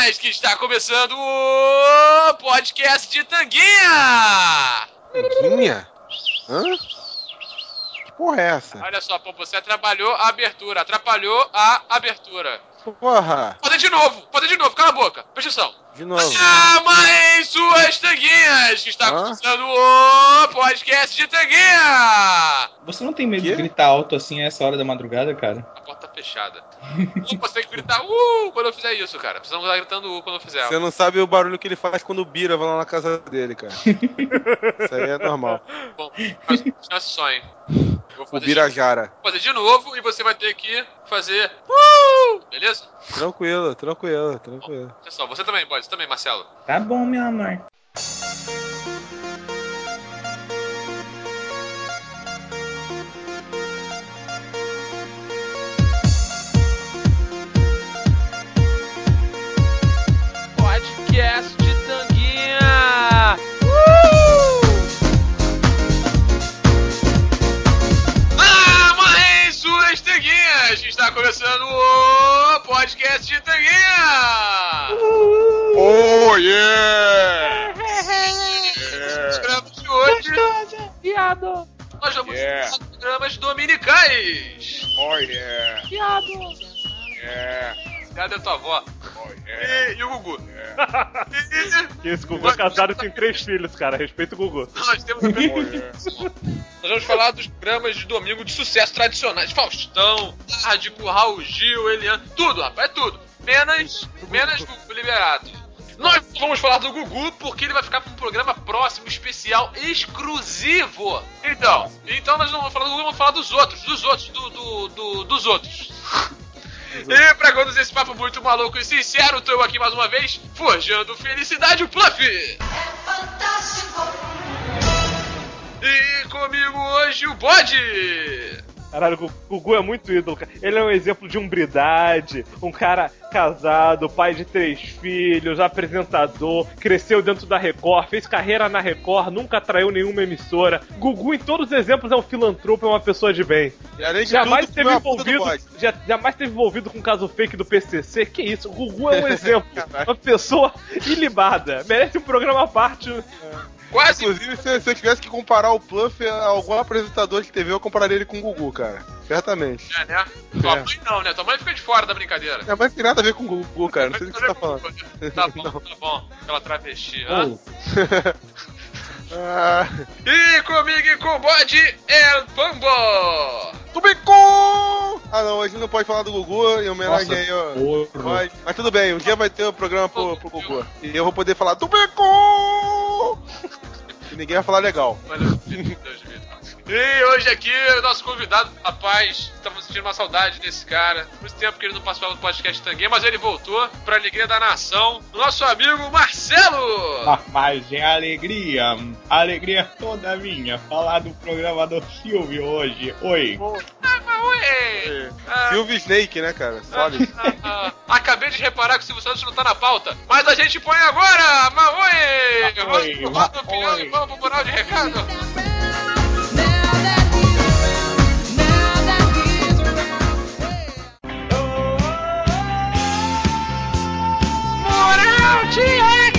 Tanguinhas, que está começando o podcast de Tanguinha! Tanguinha? Hã? Que porra é essa? Olha só, pô, você atrapalhou a abertura. Porra! Pode de novo, cala a boca, presta atenção. De novo. Chamem suas Tanguinhas, que está começando o podcast de Tanguinha! Você não tem medo Quê? de gritar alto assim a essa hora da madrugada, cara? A porta tá fechada. Você tem que gritar quando eu fizer isso, cara. Precisamos estar gritando quando eu fizer. Você não sabe o barulho que ele faz quando o Bira vai lá na casa dele, cara. Isso aí é normal. Bom, mas sonho. Vou O fazer Birajara. Vou fazer de novo e você vai ter que fazer. Beleza? Tranquilo. Olha só, você também, Marcelo. Tá bom, meu amor. Podcast de Tanguinha! Amarrem suas Tanguinhas! Está começando o podcast de Tanguinha! Oh, yeah! Os programas de hoje, Viado! nós vamos falar dos programas dominicais! Oh, yeah! Cadê a tua avó? E o Gugu? Que esse Gugu é casado e tem 3 filhos, cara. Respeita o Gugu. Nós temos Nós vamos falar dos programas de domingo de sucesso tradicionais. Faustão, Tarde com Raul Gil, Eliane, tudo, rapaz, é tudo. Menos Gugu liberado. Nós vamos falar do Gugu porque ele vai ficar para um programa próximo, especial, exclusivo. Então nós não vamos falar do Gugu, vamos falar dos outros. E pra conduzir esse papo muito maluco e sincero, tô eu aqui mais uma vez, forjando felicidade, o Pluff! É fantástico! E comigo hoje, o Bode! Caralho, o Gugu é muito ídolo, cara. Ele é um exemplo de umbridade, um cara casado, pai de 3 filhos, apresentador, cresceu dentro da Record, fez carreira na Record, nunca traiu nenhuma emissora. Gugu, em todos os exemplos, é um filantropo, é uma pessoa de bem. E além de Jamais tudo, teve comeu a puta do envolvido, bode. jamais teve envolvido com um caso fake do PCC. Que isso? O Gugu é um exemplo, uma pessoa ilibada. Merece um programa à parte. Quase! Inclusive, se eu tivesse que comparar o Pluff a algum apresentador de TV, eu compararia ele com o Gugu, cara. Certamente. É, né? Tua mãe não, né? Tua mãe fica de fora da brincadeira. Minha mãe não tem nada a ver com o Gugu, cara. Não sei do que você tá falando. Tá bom. Aquela travesti. E comigo e com o Bode, El Pambo! Tubicu! Ah não, hoje não pode falar do Gugu em homenagem aí, ó. Porra. Mas tudo bem, um dia vai ter um programa pro Gugu. E eu vou poder falar Tubicu! E ninguém vai falar legal. E hoje aqui, o nosso convidado, rapaz, estamos sentindo uma saudade desse cara. Muito tempo que ele não passou no podcast Tanguinha, mas ele voltou pra alegria da nação. Nosso amigo Marcelo! Mas é alegria toda minha falar do programa do Silvio hoje. Oi. Oi! Silvio Snake, né, cara? Sólido. Acabei de reparar que o Silvio Santos não tá na pauta, mas a gente põe agora! Maoi! Vamos pro opinião e vamos pro mural de recado? Mural de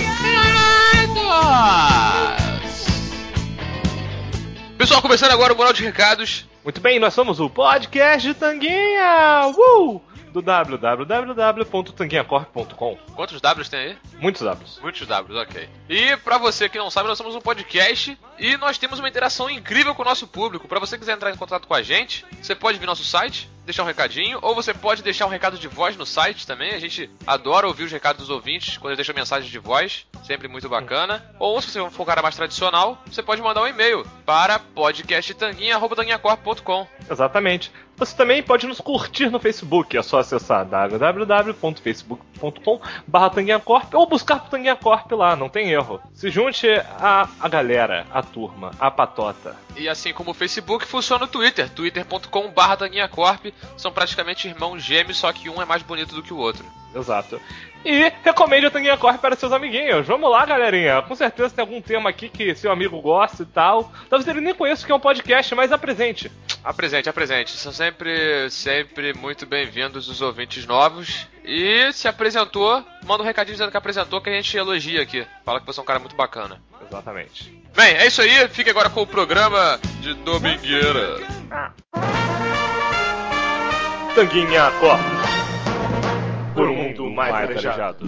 recados! Pessoal, começando agora o mural de recados. Muito bem, nós somos o podcast de Tanguinha! Do www.tanguinhacorp.com. Quantos Ws tem aí? Muitos Ws. Muitos Ws, ok. E pra você que não sabe, nós somos um podcast e nós temos uma interação incrível com o nosso público. Pra você que quiser entrar em contato com a gente, você pode vir no nosso site, deixar um recadinho, ou você pode deixar um recado de voz no site também. A gente adora ouvir os recados dos ouvintes quando eles deixam mensagem de voz, sempre muito bacana. Ou se você for um cara mais tradicional, você pode mandar um e-mail para podcasttanguinha@tanguinhacorp.com. Exatamente. Você também pode nos curtir no Facebook, é só acessar www.facebook.com/tanguinhacorp ou buscar por Tanguinha Corp lá, não tem erro. Se junte a galera, a turma, a patota. E assim como o Facebook, funciona o Twitter, twitter.com/tanguinhacorp. São praticamente irmãos gêmeos, só que um é mais bonito do que o outro. Exato. E recomende o Tanguinha Corre para seus amiguinhos. Vamos lá, galerinha. Com certeza tem algum tema aqui que seu amigo gosta e tal. Talvez ele nem conheça o que é um podcast, mas apresente. Apresente. São sempre muito bem-vindos os ouvintes novos. E se apresentou, manda um recadinho dizendo que apresentou, que a gente elogia aqui. Fala que você é um cara muito bacana. Exatamente. Bem, é isso aí. Fique agora com o programa de Domingueira. Tanguinha Corre por um mundo mais arejado.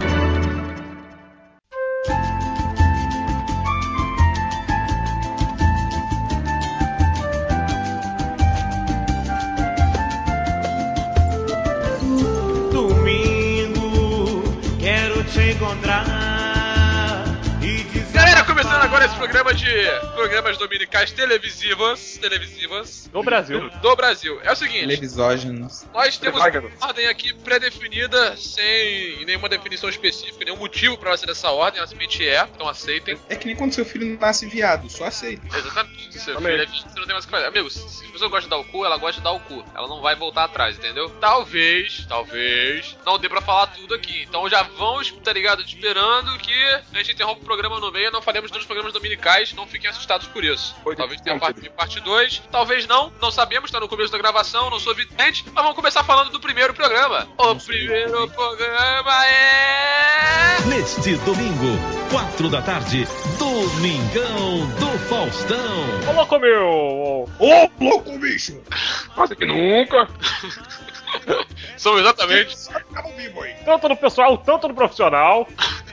Domingo, quero te encontrar e dizer. Galera, começando agora esse programa de programas dominicais televisivas No Brasil. do Brasil. É o seguinte, Televisógenos. nós temos uma ordem aqui pré-definida, sem nenhuma definição específica, nenhum motivo pra ser dessa ordem, ela simplesmente então aceitem. É que nem quando seu filho nasce viado, só aceita. Exatamente. Seu filho é viado, você não tem mais o que fazer. Amigo, se a pessoa gosta de dar o cu, ela gosta de dar o cu. Ela não vai voltar atrás, entendeu? Talvez, não dê pra falar tudo aqui. Então já vamos, tá ligado? Esperando que a gente interrompa o programa no meio e não falemos dos programas dominicais. Não fiquem assustados por isso. Talvez tenha parte 2, talvez não sabemos, tá no começo da gravação, não sou vidente. Mas vamos começar falando do primeiro programa. O primeiro programa é... Neste domingo, 4 da tarde, Domingão do Faustão. Ô, louco, meu! Ô, louco, bicho! Quase que nunca. São exatamente. Acaba vivo aí. Tanto no pessoal, tanto no profissional.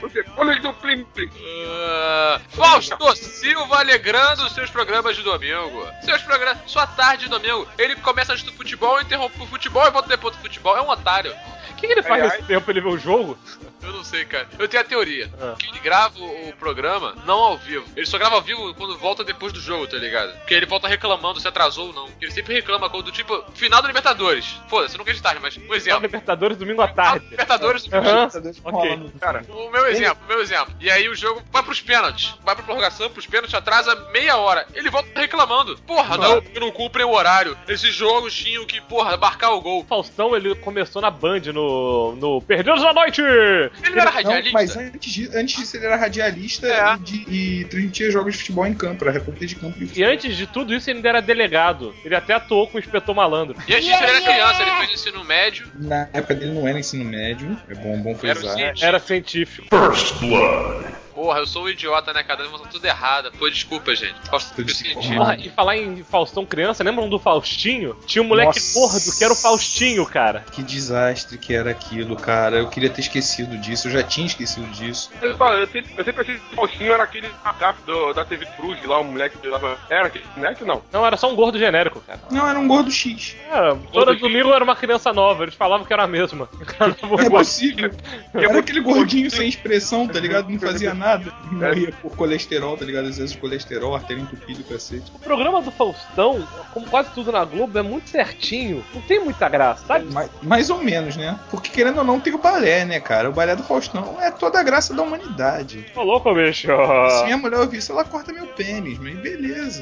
Fausto Silva alegrando os seus programas de domingo. Sua tarde de domingo. Ele começa antes do futebol, interrompe o futebol e volta depois do futebol. É um otário. O que ele faz nesse tempo? Ele vê o jogo? Eu não sei, cara. Eu tenho a teoria que ele grava o programa não ao vivo. Ele só grava ao vivo quando volta depois do jogo, tá ligado? Porque ele volta reclamando se atrasou ou não. Ele sempre reclama quando, tipo, final do Libertadores. Foda-se, eu não quero de tarde, mas um exemplo. Libertadores domingo à tarde. Libertadores Ok. Cara, o meu exemplo. E aí o jogo vai pros pênaltis. Vai pra prorrogação, pros pênaltis, atrasa meia hora. Ele volta reclamando. Porra, não cumprem o horário. Esses jogos tinham que, marcar o gol. O Faustão, ele começou na Band no Perdidos da Noite. Ele não era radialista? Mas antes disso ele era radialista e transmitia jogos de futebol em campo, era repórter de campo. E antes de tudo isso ele ainda era delegado. Ele até atuou com o Inspetor Malandro. E antes disso ele era criança, ele fez ensino médio. Na época dele não era ensino médio, é bom frisar. Era científico. First Blood. Porra, eu sou um idiota, né, cara? Eu tudo errado. Pô, desculpa, gente. Porra, e falar em Faustão criança, lembram do Faustinho? Tinha um moleque gordo que era o Faustinho, cara. Que desastre que era aquilo, cara. Eu queria ter esquecido disso, eu já tinha esquecido disso. Eu sempre achei que o Faustinho era aquele macaco da TV Cruz, lá, o moleque que dava. Era aquele moleque, não? Não, era só um gordo genérico, cara. Não, era um gordo X. Todo domingo era uma criança nova, eles falavam que era a mesma. É possível. Era aquele gordinho sem expressão, tá ligado? Não fazia nada. Morria por colesterol, tá ligado? Às vezes colesterol, artéria entupida, cacete. O programa do Faustão, como quase tudo na Globo, é muito certinho. Não tem muita graça, sabe? Mais ou menos, né? Porque querendo ou não tem o balé, né, cara? O balé do Faustão é toda a graça da humanidade. Tô louco, bicho. Se minha mulher ouvir isso, ela corta meu pênis, mas beleza.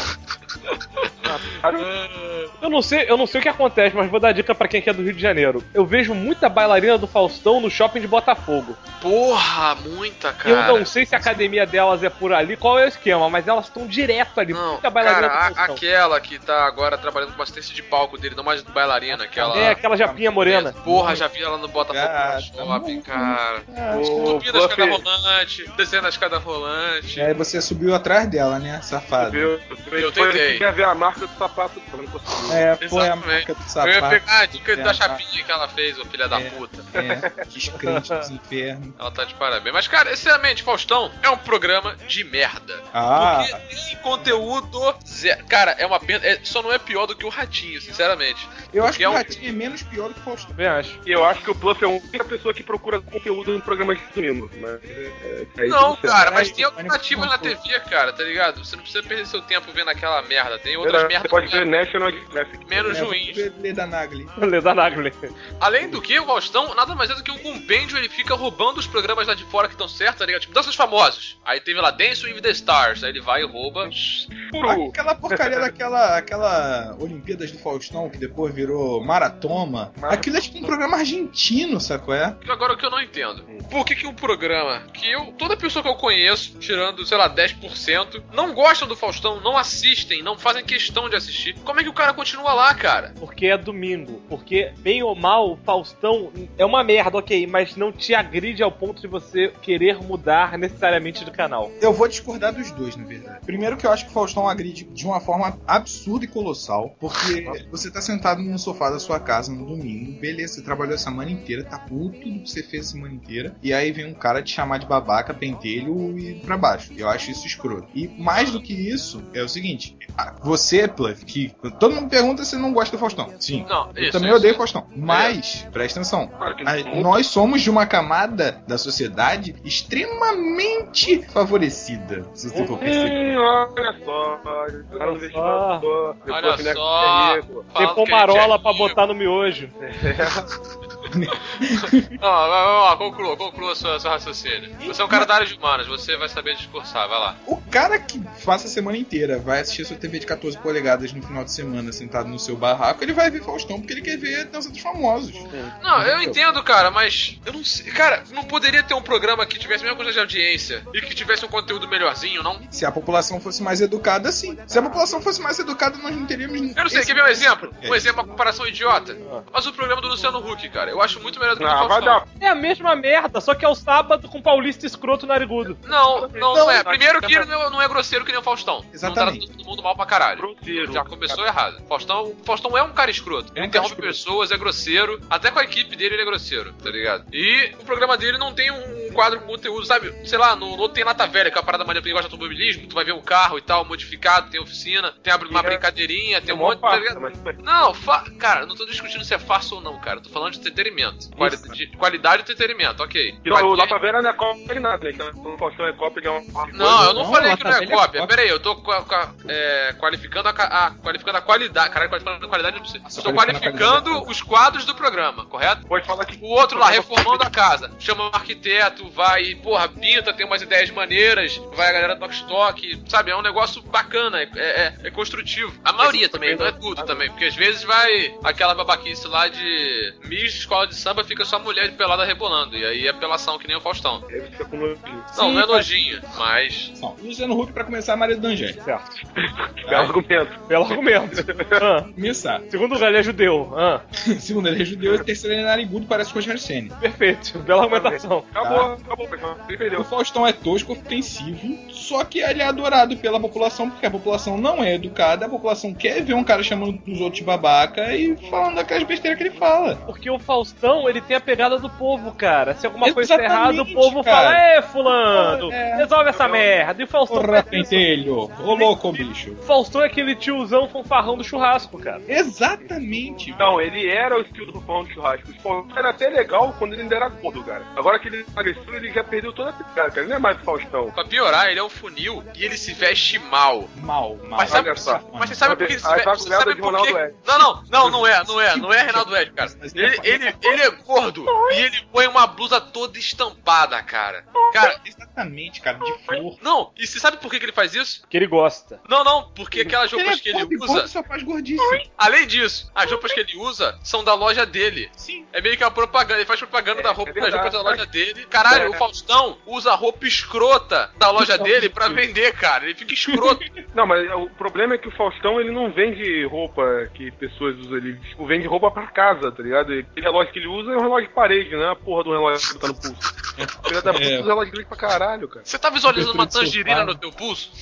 Eu não sei o que acontece, mas vou dar dica pra quem é do Rio de Janeiro. Eu vejo muita bailarina do Faustão no shopping de Botafogo. Porra, muita, cara. Eu não sei se a academia delas é por ali, qual é o esquema, mas elas estão direto ali. Não, muita bailarina cara, do Faustão. aquela que tá agora trabalhando com assistência de palco dele, não mais bailarina, aquela... É, aquela japinha morena. Porra, já vi ela no Botafogo no shopping, cara. Subindo a escada rolante, descendo a escada rolante. Aí você subiu atrás dela, né, safado? Eu tentei. Quer ver a marca do sapato, eu não consegui. Foi a marca do sapato. Eu ia pegar a dica da chapinha que ela fez, ô filha da puta. Descrente dos infernos. Ela tá de parabéns. Mas, cara, sinceramente, Faustão é um programa de merda. Porque tem conteúdo zero. Cara, é uma pena. Só não é pior do que o Ratinho, sinceramente. Eu acho que o Ratinho é menos pior do que o Faustão. Também acho. Eu acho que o Plus é a única pessoa que procura conteúdo em programas de domingo. Mas não, cara, mas tem alternativas na TV, cara, tá ligado? Você não precisa perder seu tempo vendo aquela merda. Tem outras merdas. Você pode ver National Geographic. Menos ruins. Leda Nagli. Além do que, o Faustão nada mais é do que um compêndio, ele fica roubando os programas lá de fora que estão certos, tá ligado? Tipo, danças famosos. Aí teve lá Dance with the Stars, aí ele vai e rouba. Aquela porcaria aquela Olimpíadas do Faustão, que depois virou Maratoma. Aquilo é tipo um programa argentino, sacou? Agora, o que eu não entendo, por que um programa que toda pessoa que eu conheço, tirando, sei lá, 10%, não gostam do Faustão, não assistem, não fazem questão de assistir, como é que o cara continua lá, cara? Porque é domingo. Porque, bem ou mal, o Faustão é uma merda, ok, mas não te agride ao ponto de você querer mudar necessariamente do canal. Eu vou discordar dos dois, na verdade. Primeiro que eu acho que o Faustão agride de uma forma absurda e colossal, porque você tá sentado no sofá da sua casa no domingo, beleza, você trabalhou a semana inteira, tá puto do que você fez a semana inteira, e aí vem um cara te chamar de babaca, pentelho e pra baixo. Eu acho isso escroto. E mais do que isso, é o seguinte, você, Pluff, que todo mundo pergunta se não gosta do Faustão. Sim, não, eu também odeio o Faustão. Mas, presta atenção, nós somos de uma camada da sociedade extremamente favorecida, se você for perceber. Olha só. Olha só. Tem pomarola pra botar no miojo. Conclua seu raciocínio. Você é um cara da área de humanas, você vai saber discursar, vai lá. O cara que passa a semana inteira vai assistir a sua TV de 14 polegadas no final de semana, sentado no seu barraco, ele vai ver Faustão porque ele quer ver a dança dos famosos. Não, eu entendo, cara, mas eu não sei. Cara, não poderia ter um programa que tivesse a mesma coisa de audiência e que tivesse um conteúdo melhorzinho, não? Se a população fosse mais educada, sim. Se a população fosse mais educada, nós não teríamos... Eu não sei, quer ver um exemplo? Um exemplo, uma comparação idiota. Mas o programa do Luciano Huck, cara, eu acho muito melhor do que o do Faustão. É a mesma merda, só que é o sábado com paulista escroto narigudo. Não é. Primeiro que ele não é grosseiro que nem o Faustão. Exatamente. Não trata todo mundo mal pra caralho. Grosseiro. Já começou errado. Faustão é um cara escroto. Ele interrompe pessoas, é grosseiro. Até com a equipe dele ele é grosseiro, tá ligado? E o programa dele não tem um quadro com conteúdo, sabe? Sei lá, não tem Nata Velha, que é uma parada maneira pra quem gosta de automobilismo. Tu vai ver um carro e tal, modificado, tem oficina, tem uma brincadeirinha, tem um monte, tá ligado? Não, cara, não tô discutindo se é farsa ou não, cara. Eu tô falando de entretenimento. Qualidade de entretenimento, ok. O Nata Velha não é cópia de nada, né? O Faustão é cópia de uma coisa. Não, eu não falei que não é cópia. Pera aí, eu tô qualificando a qualidade. Caralho, qualificando a qualidade não precisa. Estou qualificando os quadros do programa, correto? Pode falar que... O outro lá, reformando a casa. Chama um arquiteto, vai, porra, pinta, tem umas ideias maneiras, vai a galera do Toque, sabe? É um negócio bacana, é construtivo. A maioria também, não é tudo também, porque às vezes vai aquela babaquice lá de Miss de escola de samba, fica só mulher de pelada rebolando, e aí é apelação que nem o Faustão. Não é nojinho, mas... Não, Luciano Huck pra começar é marido do Angélica. Certo. Belo argumento. Começar. Segundo lugar, ele é judeu. Segundo, ele é judeu, e terceiro, ele é narigudo, parece com o Rogério Ceni. Perfeito. Bela argumentação. Acabou, pessoal. Ele perdeu. O Faustão é tosco, ofensivo, só que ele é adorado pela população, porque a população não é educada, a população quer ver um cara chamando os outros de babaca e falando aquelas besteiras que ele fala. Porque o Faustão, ele tem a pegada do povo, cara. Se alguma coisa tá Exatamente, errada, o povo cara. fala, fulano, resolve essa merda. E o Faustão Porra, pentelho, ô louco, bicho. O Faustão é aquele tiozão fanfarrão do churrasco, cara. Exatamente. Não, ele era o estilo do pão de churrasco. O Faustão era até legal quando ele ainda era gordo, cara. Agora que ele emagreceu, ele já perdeu toda a pegada, cara. Ele não é mais o Faustão. Pra piorar, ele é um funil e ele se veste mal. Mal. Mas você sabe por que ele se veste? Você sabe por quê? Não é Reinaldo Ed, cara. Ele é gordo e ele põe uma blusa toda estampada, cara. Cara, exatamente, cara, de flor. Não, e você sabe por que ele faz isso? Que ele gosta. Não, porque aquelas roupas que ele usa... só faz gordice. Além disso, as roupas que ele usa são da loja dele. Sim. É meio que uma propaganda, ele faz propaganda das roupas da loja dele. Caralho, o Faustão usa roupa escrota da loja dele pra vender, cara. Ele fica escroto. Não, mas o problema é que o Faustão, ele não vende roupa que pessoas usam, ele vende roupa pra casa, tá ligado? Aquele relógio que ele usa é um relógio de parede, não é a porra do relógio que tá no pulso. Filha da puta, usa relógio grande pra caralho, cara. Você tá visualizando uma tangerina no teu pulso?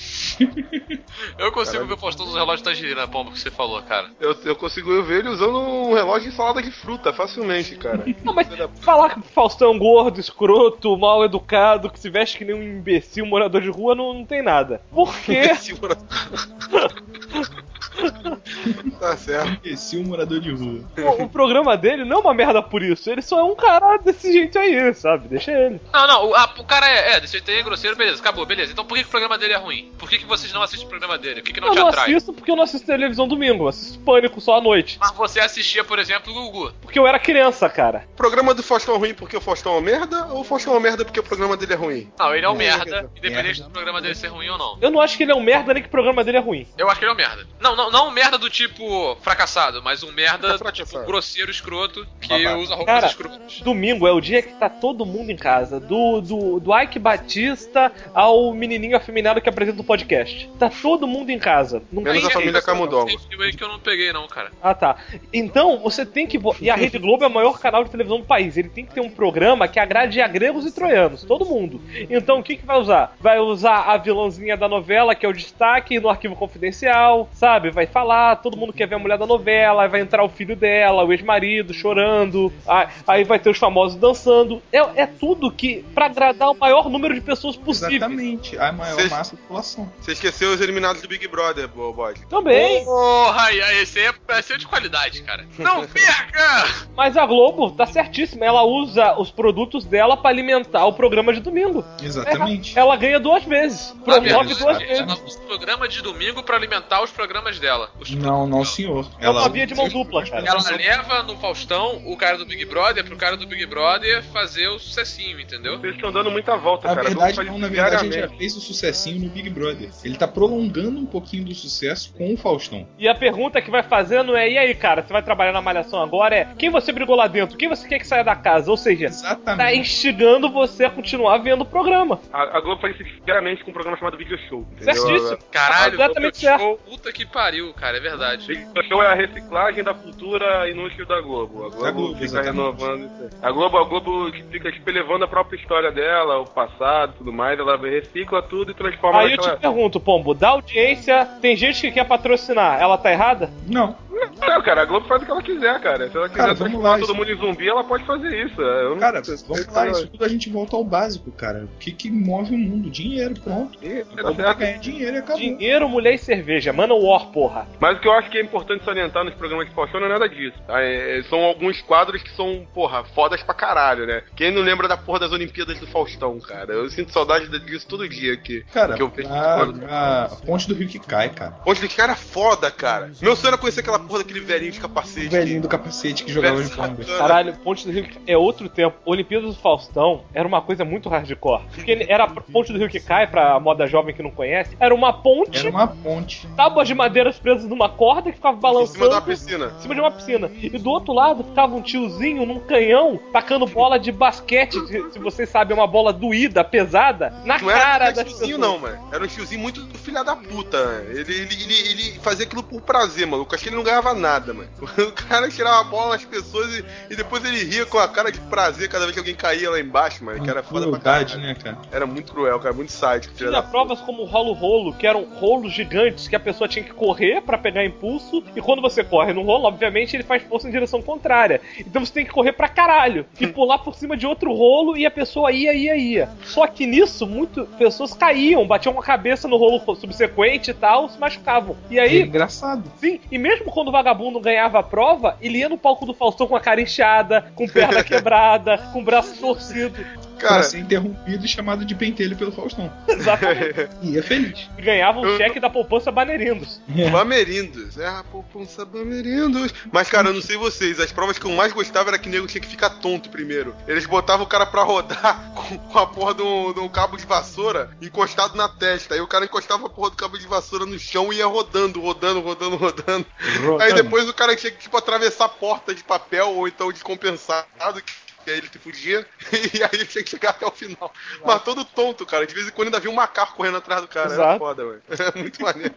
Eu consigo ver o Faustão usando relógio de tangerina, pomba, que você falou, cara. Eu consigo ver ele usando um relógio de salada de fruta, facilmente, cara. Não, mas falar que o Faustão é gordo, escroto, mal educado, que se veste que nem um imbecil morador de rua, não tem nada. Por quê? Tá certo. Esqueci o morador de rua. O programa dele não é uma merda por isso. Ele só é um cara desse jeito aí, sabe? Deixa ele. Não, o cara desse jeito aí é grosseiro, beleza, acabou, beleza. Então por que o programa dele é ruim? Por que vocês não assistem o programa dele? O que não Eu te não atrai? assisto porque eu não assisto televisão domingo. Eu assisto Pânico só à noite. Mas você assistia, por exemplo, o Gugu. Porque eu era criança, cara. O programa do Faustão é ruim porque o Faustão é uma merda, ou o Faustão é uma merda porque o programa dele é ruim? Não, ele é um merda, independente do programa dele ser ruim ou não. Eu não acho que ele é um merda nem que o programa dele é ruim. Eu acho que ele é um merda. Não um merda do tipo fracassado, mas um merda Fracassado. tipo grosseiro, escroto, que Babaca. usa roupas Cara, escrotas. domingo é o dia que tá todo mundo em casa. Do Ike Batista ao menininho afeminado que apresenta o podcast. Tá todo mundo em casa. Não Menos tem a família Camundongo. Tem aí que eu não peguei não, cara. Ah, tá. Então, você tem que... E a Rede Globo é o maior canal de televisão do país. Ele tem que ter um programa que agrade a gregos e troianos. Todo mundo. Então, o que vai usar? Vai usar a vilãzinha da novela, que é o destaque no arquivo confidencial, sabe? Vai falar, todo mundo quer ver a mulher da novela, aí vai entrar o filho dela, o ex-marido, chorando. Aí vai ter os famosos dançando. É tudo que... pra agradar o maior número de pessoas possível. Exatamente, a maior massa da população. Você esqueceu os eliminados do Big Brother, bode. Também. Porra, esse aí é de qualidade, cara. Não perca! Mas a Globo tá certíssima. Ela usa os produtos dela pra alimentar o programa de domingo. Exatamente. Ela ganha 2 vezes. Promove 2 vezes. Ela usa o programa de domingo pra alimentar os programas dela. Não, senhor. É uma via de mão dupla, cara. Ela leva no Faustão o cara do Big Brother pro cara do Big Brother fazer o sucessinho, entendeu? Vocês estão dando muita volta, Na cara. verdade, Vamos não, na fazer verdade, ele já diariamente. fez o sucessinho no Big Brother. Ele tá prolongando um pouquinho do sucesso com o Faustão. E a pergunta que vai fazendo é: e aí, cara, você vai trabalhar na Malhação agora? É quem você brigou lá dentro? Quem você quer que saia da casa? Ou seja, Exatamente. tá instigando você a continuar vendo o programa. A Globo faz isso diariamente com um programa chamado Video Show. Entendeu? Certíssimo. Caralho, Completamente Video certo. Show, puta que pariu, cara, é verdade. Video Show é a reciclagem da cultura inútil da Globo. A Globo, Da Globo, fica exatamente. renovando isso aí. A Globo fica tipo, elevando a própria história dela, o passado e tudo mais. Ela recicla tudo e transforma Aí eu te pergunto, Pombo, da audiência, tem gente que quer patrocinar, ela tá errada? Não. Não, cara, a Globo faz o que ela quiser, cara. Se ela quiser Cara, vamos transformar lá, todo mundo em zumbi, ela pode fazer isso. Eu não Cara, sei. vamos lá, isso tudo a gente volta ao básico, cara. O que move o mundo? Dinheiro, pronto. Vamos certo. ganhar dinheiro e acabou. Dinheiro, mulher e cerveja. Manowar, porra. Mas o que eu acho que é importante salientar nos programas de Faustão não é nada disso, tá? São alguns quadros que são, porra, fodas pra caralho, né? Quem não lembra da porra das Olimpíadas do Faustão, cara? Eu sinto saudade disso todo dia aqui. Cara, que eu vejo a Ponte do Rio que cai, cara. Onde que cara é foda, cara. Meu sonho era conhecer aquela porra daquele velhinho de capacete. O velhinho do capacete que jogava Velho de pomba. sacana. Caralho, Ponte do Rio é outro tempo. Olimpíadas do Faustão era uma coisa muito hardcore. Porque era a Ponte do Rio que cai, pra moda jovem que não conhece, era uma ponte, Era uma ponte. tábuas de madeira presas numa corda que ficava Em balançando. cima da piscina. Em cima de uma piscina. E do outro lado ficava um tiozinho num canhão tacando bola de basquete, se vocês sabem, uma bola doída, pesada, na Não cara era das tiozinho, pessoas. não, mano. Era um tiozinho muito filha da puta, mano. Ele fazia aquilo por prazer, maluco. Acho que ele não ganhava nada, mano. O cara tirava a bola nas pessoas e depois ele ria com a cara de prazer cada vez que alguém caía lá embaixo, mano. Que era foda pra Crueldade, caralho. né, cara? Era muito cruel, cara. Muito sádico, filha Tinha da puta. provas como o rolo-rolo, que eram rolos gigantes que a pessoa tinha que correr pra pegar impulso, e quando você corre no rolo, obviamente ele faz força em direção contrária. Então você tem que correr pra caralho e pular por cima de outro rolo e a pessoa ia. Só que nisso, muitas pessoas caíam, batiam com a cabeça no rolo subsequente e tal, se machucavam. E É aí, engraçado. sim, e mesmo quando o vagabundo ganhava a prova, ele ia no palco do Faustão com a cara inchada, com perna quebrada, com o braço torcido. Pra Cara, ser interrompido e chamado de pentelho pelo Faustão. Exatamente. E é feliz. E ganhava um cheque da poupança Baneirindos. Bamerindos. É a poupança Bamerindos. Mas, cara, eu não sei vocês. As provas que eu mais gostava era que o nego tinha que ficar tonto primeiro. Eles botavam o cara pra rodar com a porra de um cabo de vassoura encostado na testa. Aí o cara encostava a porra do cabo de vassoura no chão e ia rodando. Aí depois o cara tinha que, tipo, atravessar a porta de papel ou então descompensado. E aí ele se fugia, e aí ele tinha que chegar até o final. Mas todo tonto, cara. De vez em quando ainda via um macaco correndo atrás do cara. Era Exato. foda, velho. É muito maneiro.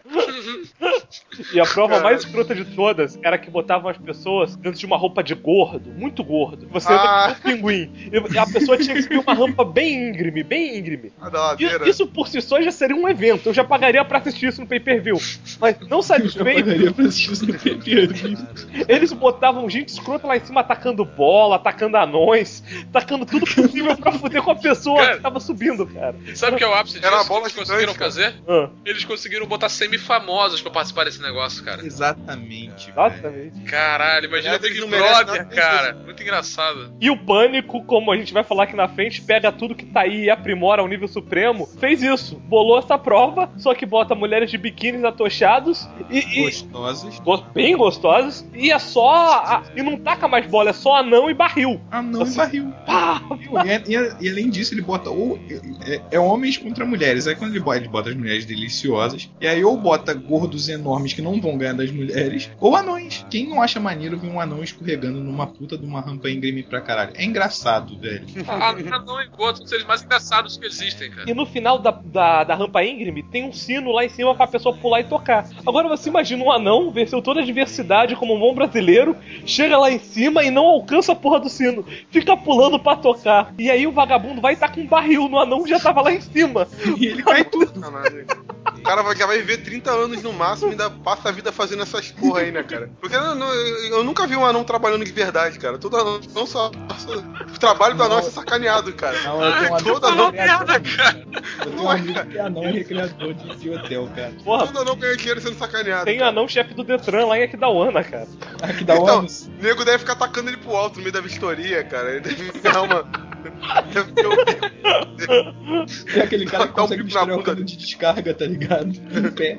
E a prova Caralho. mais escrota de todas era que botavam as pessoas dentro de uma roupa de gordo, muito gordo. Você anda como um pinguim. E a pessoa tinha que subir uma rampa bem íngreme. A da ladeira. Isso por si só já seria um evento. Eu já pagaria pra assistir isso no pay-per-view. Mas não Eu satisfeito, pagaria pra assistir isso no PPR. eles botavam gente escrota lá em cima atacando bola, atacando anões. anões, tacando tudo possível pra fuder com a pessoa Cara, que tava subindo, cara. Sabe o que é o ápice disso? Era a que bola eles gigante, conseguiram cara. fazer? Ah, Eles conseguiram botar semi-famosos pra participar desse negócio, cara. Exatamente. exatamente. Caralho, imagina o Aliás, Big eles não merecem Brother, nada cara. Muito engraçado. E o Pânico, como a gente vai falar aqui na frente, pega tudo que tá aí e aprimora ao nível supremo. Fez isso, bolou essa prova, só que bota mulheres de biquínis atochados e Gostosas. bem gostosas, e é só. E não taca mais bola, é só anão e barril. Anão e barril. Pá, E além disso, ele bota homens contra mulheres. Aí quando ele bota as mulheres deliciosas, e aí ou bota gordos enormes que não vão ganhar das mulheres, ou anões. Quem não acha maneiro ver um anão escorregando numa puta de uma rampa íngreme pra caralho? É engraçado, velho. Anão e gordo são os seres mais engraçados que existem, cara. E no final da rampa íngreme tem um sino lá em cima pra pessoa pular e tocar. Agora você imagina um anão, venceu toda a diversidade como um bom brasileiro, chega lá em cima e não alcança a porra do sino. Fica pulando pra tocar. E aí o vagabundo vai estar com um barril no anão que já tava lá em cima. E ele cai tudo. Caralho. O cara já vai viver 30 anos no máximo e ainda passa a vida fazendo essas porra aí, né, cara? Porque eu nunca vi um anão trabalhando de verdade, cara. Todo anão só o trabalho do anão é ser sacaneado, cara. Não, eu tenho um amigo Todo anão merda, cara. Eu tenho um amigo que é anão e recreador de hotel, cara. Porra, Todo anão ganha dinheiro sendo sacaneado. tem cara. anão chefe do Detran lá em Aquidauana, cara. Aqui dá Então, ônus. o nego deve ficar atacando ele pro alto no meio da vistoria, cara. Ele deve dar uma. Deve ter um... É aquele cara que Dá um consegue bico na misturar o bunda cano de descarga, tá ligado? Em pé.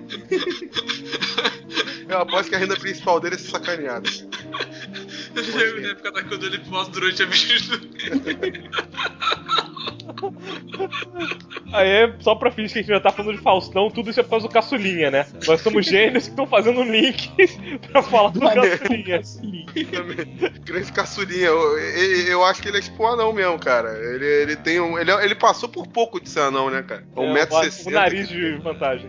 Eu aposto que a renda principal dele é ser sacaneado. Ele deve ficar atacando ele pro alto durante a vistoria. Aí, só pra fingir que a gente já tá falando de Faustão, tudo isso é por causa do Caçulinha, né? Nós somos gênios que estão fazendo um link pra falar do Caçulinha. Grande caçulinha. Eu acho que ele é tipo um anão mesmo, cara. Ele tem um. Ele passou por pouco de ser anão, né, cara? 1,60m. O nariz de vantagem.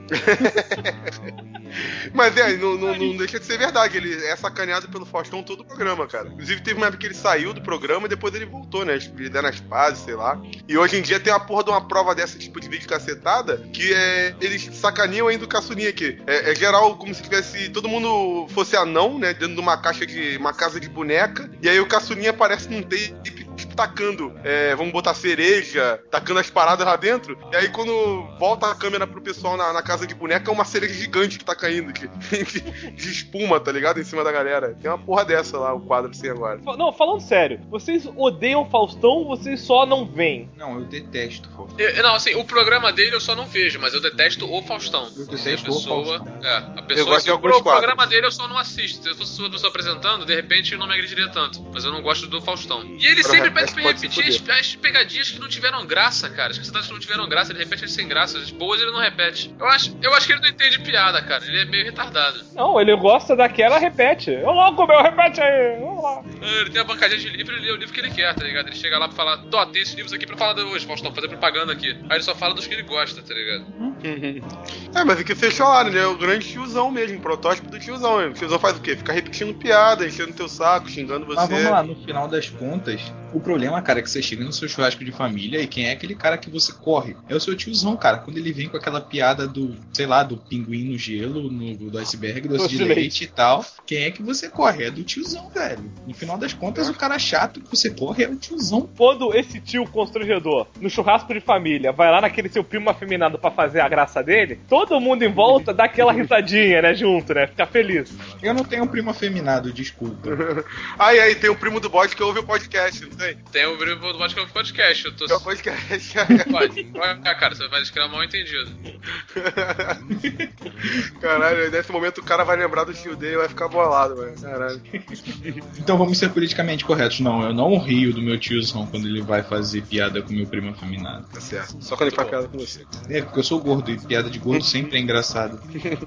Mas não deixa de ser verdade. Ele é sacaneado pelo Faustão todo o programa, cara. Inclusive teve uma época que ele saiu do programa e depois ele voltou, né? Ele dá nas pazes, sei lá. E hoje em dia tem uma porra de uma prova dessa tipo de vídeo cacetada que eles sacaneam ainda o caçulinha aqui. É geral como se tivesse todo mundo fosse anão, né? Dentro de uma casa de boneca. E aí o caçulinha aparece num tape tipo, tacando, vamos botar cereja, tacando as paradas lá dentro. E aí quando volta a câmera pro pessoal na casa de boneca, é uma cereja gigante que tá caindo, de espuma, tá ligado? Em cima da galera. Tem uma porra dessa lá, o quadro assim agora. Não, falando sério, vocês odeiam Faustão ou vocês só não veem? Não, eu detesto, Faustão. Não, assim, o programa dele eu só não vejo, mas eu detesto o Faustão. Eu detesto a pessoa, o Faustão. a Eu pessoa, gosto assim, de alguns o programa quadros. dele eu só não assisto. Se eu fosse uma pessoa apresentando, de repente não me agrediria tanto. Mas eu não gosto do Faustão. E ele Agora sempre o pede resto pra pode se repetir as pegadinhas que não tiveram graça, cara. As cacetadas que não tiveram graça, ele repete as sem graça. As boas ele não repete. Eu acho que ele não entende piada, cara. Ele é meio retardado. Não, ele gosta daquela, repete. Ô louco, meu, repete aí. Vamos lá. Ele tem a bancadinha de livro, ele lê o livro que ele quer, tá ligado? Ele chega lá pra falar, tem esses livros aqui pra falar de hoje, Faustão, fazer propaganda aqui. Aí ele só fala dos que ele gosta, tá ligado? Mas é que vocês falaram, né? É o grande tiozão mesmo, protótipo do tiozão. O tiozão faz o quê? Fica repetindo piada, enchendo teu saco, xingando você. Mas vamos lá, no final das contas, o problema, cara, é que você chega no seu churrasco de família e quem é aquele cara que você corre? É o seu tiozão, cara. Quando ele vem com aquela piada do, sei lá, do pinguim no gelo, do iceberg, doce de leite e tal, quem é que você corre? É do tiozão, velho. No final das contas, o cara chato que você corre é o tiozão. Quando esse tio constrangedor, no churrasco de família, vai lá naquele seu primo afeminado pra fazer a graça dele, todo mundo em volta dá aquela risadinha, né, junto, né? Fica feliz. Eu não tenho um primo afeminado, desculpa. Aí, tem o primo do bode que ouve o podcast, não tem? Tem o Bruno do Vodka Podcast, eu tô... É o podcast. Pode, cara, você vai criar mal entendido. Caralho, nesse momento o cara vai lembrar do tio dele e vai ficar bolado, mano. Caralho. Então vamos ser politicamente corretos. Não, eu não rio do meu tiozão quando ele vai fazer piada com meu primo afeminado. Tá certo. Só quando ele faz piada com você. É, porque eu sou gordo e piada de gordo sempre é engraçado.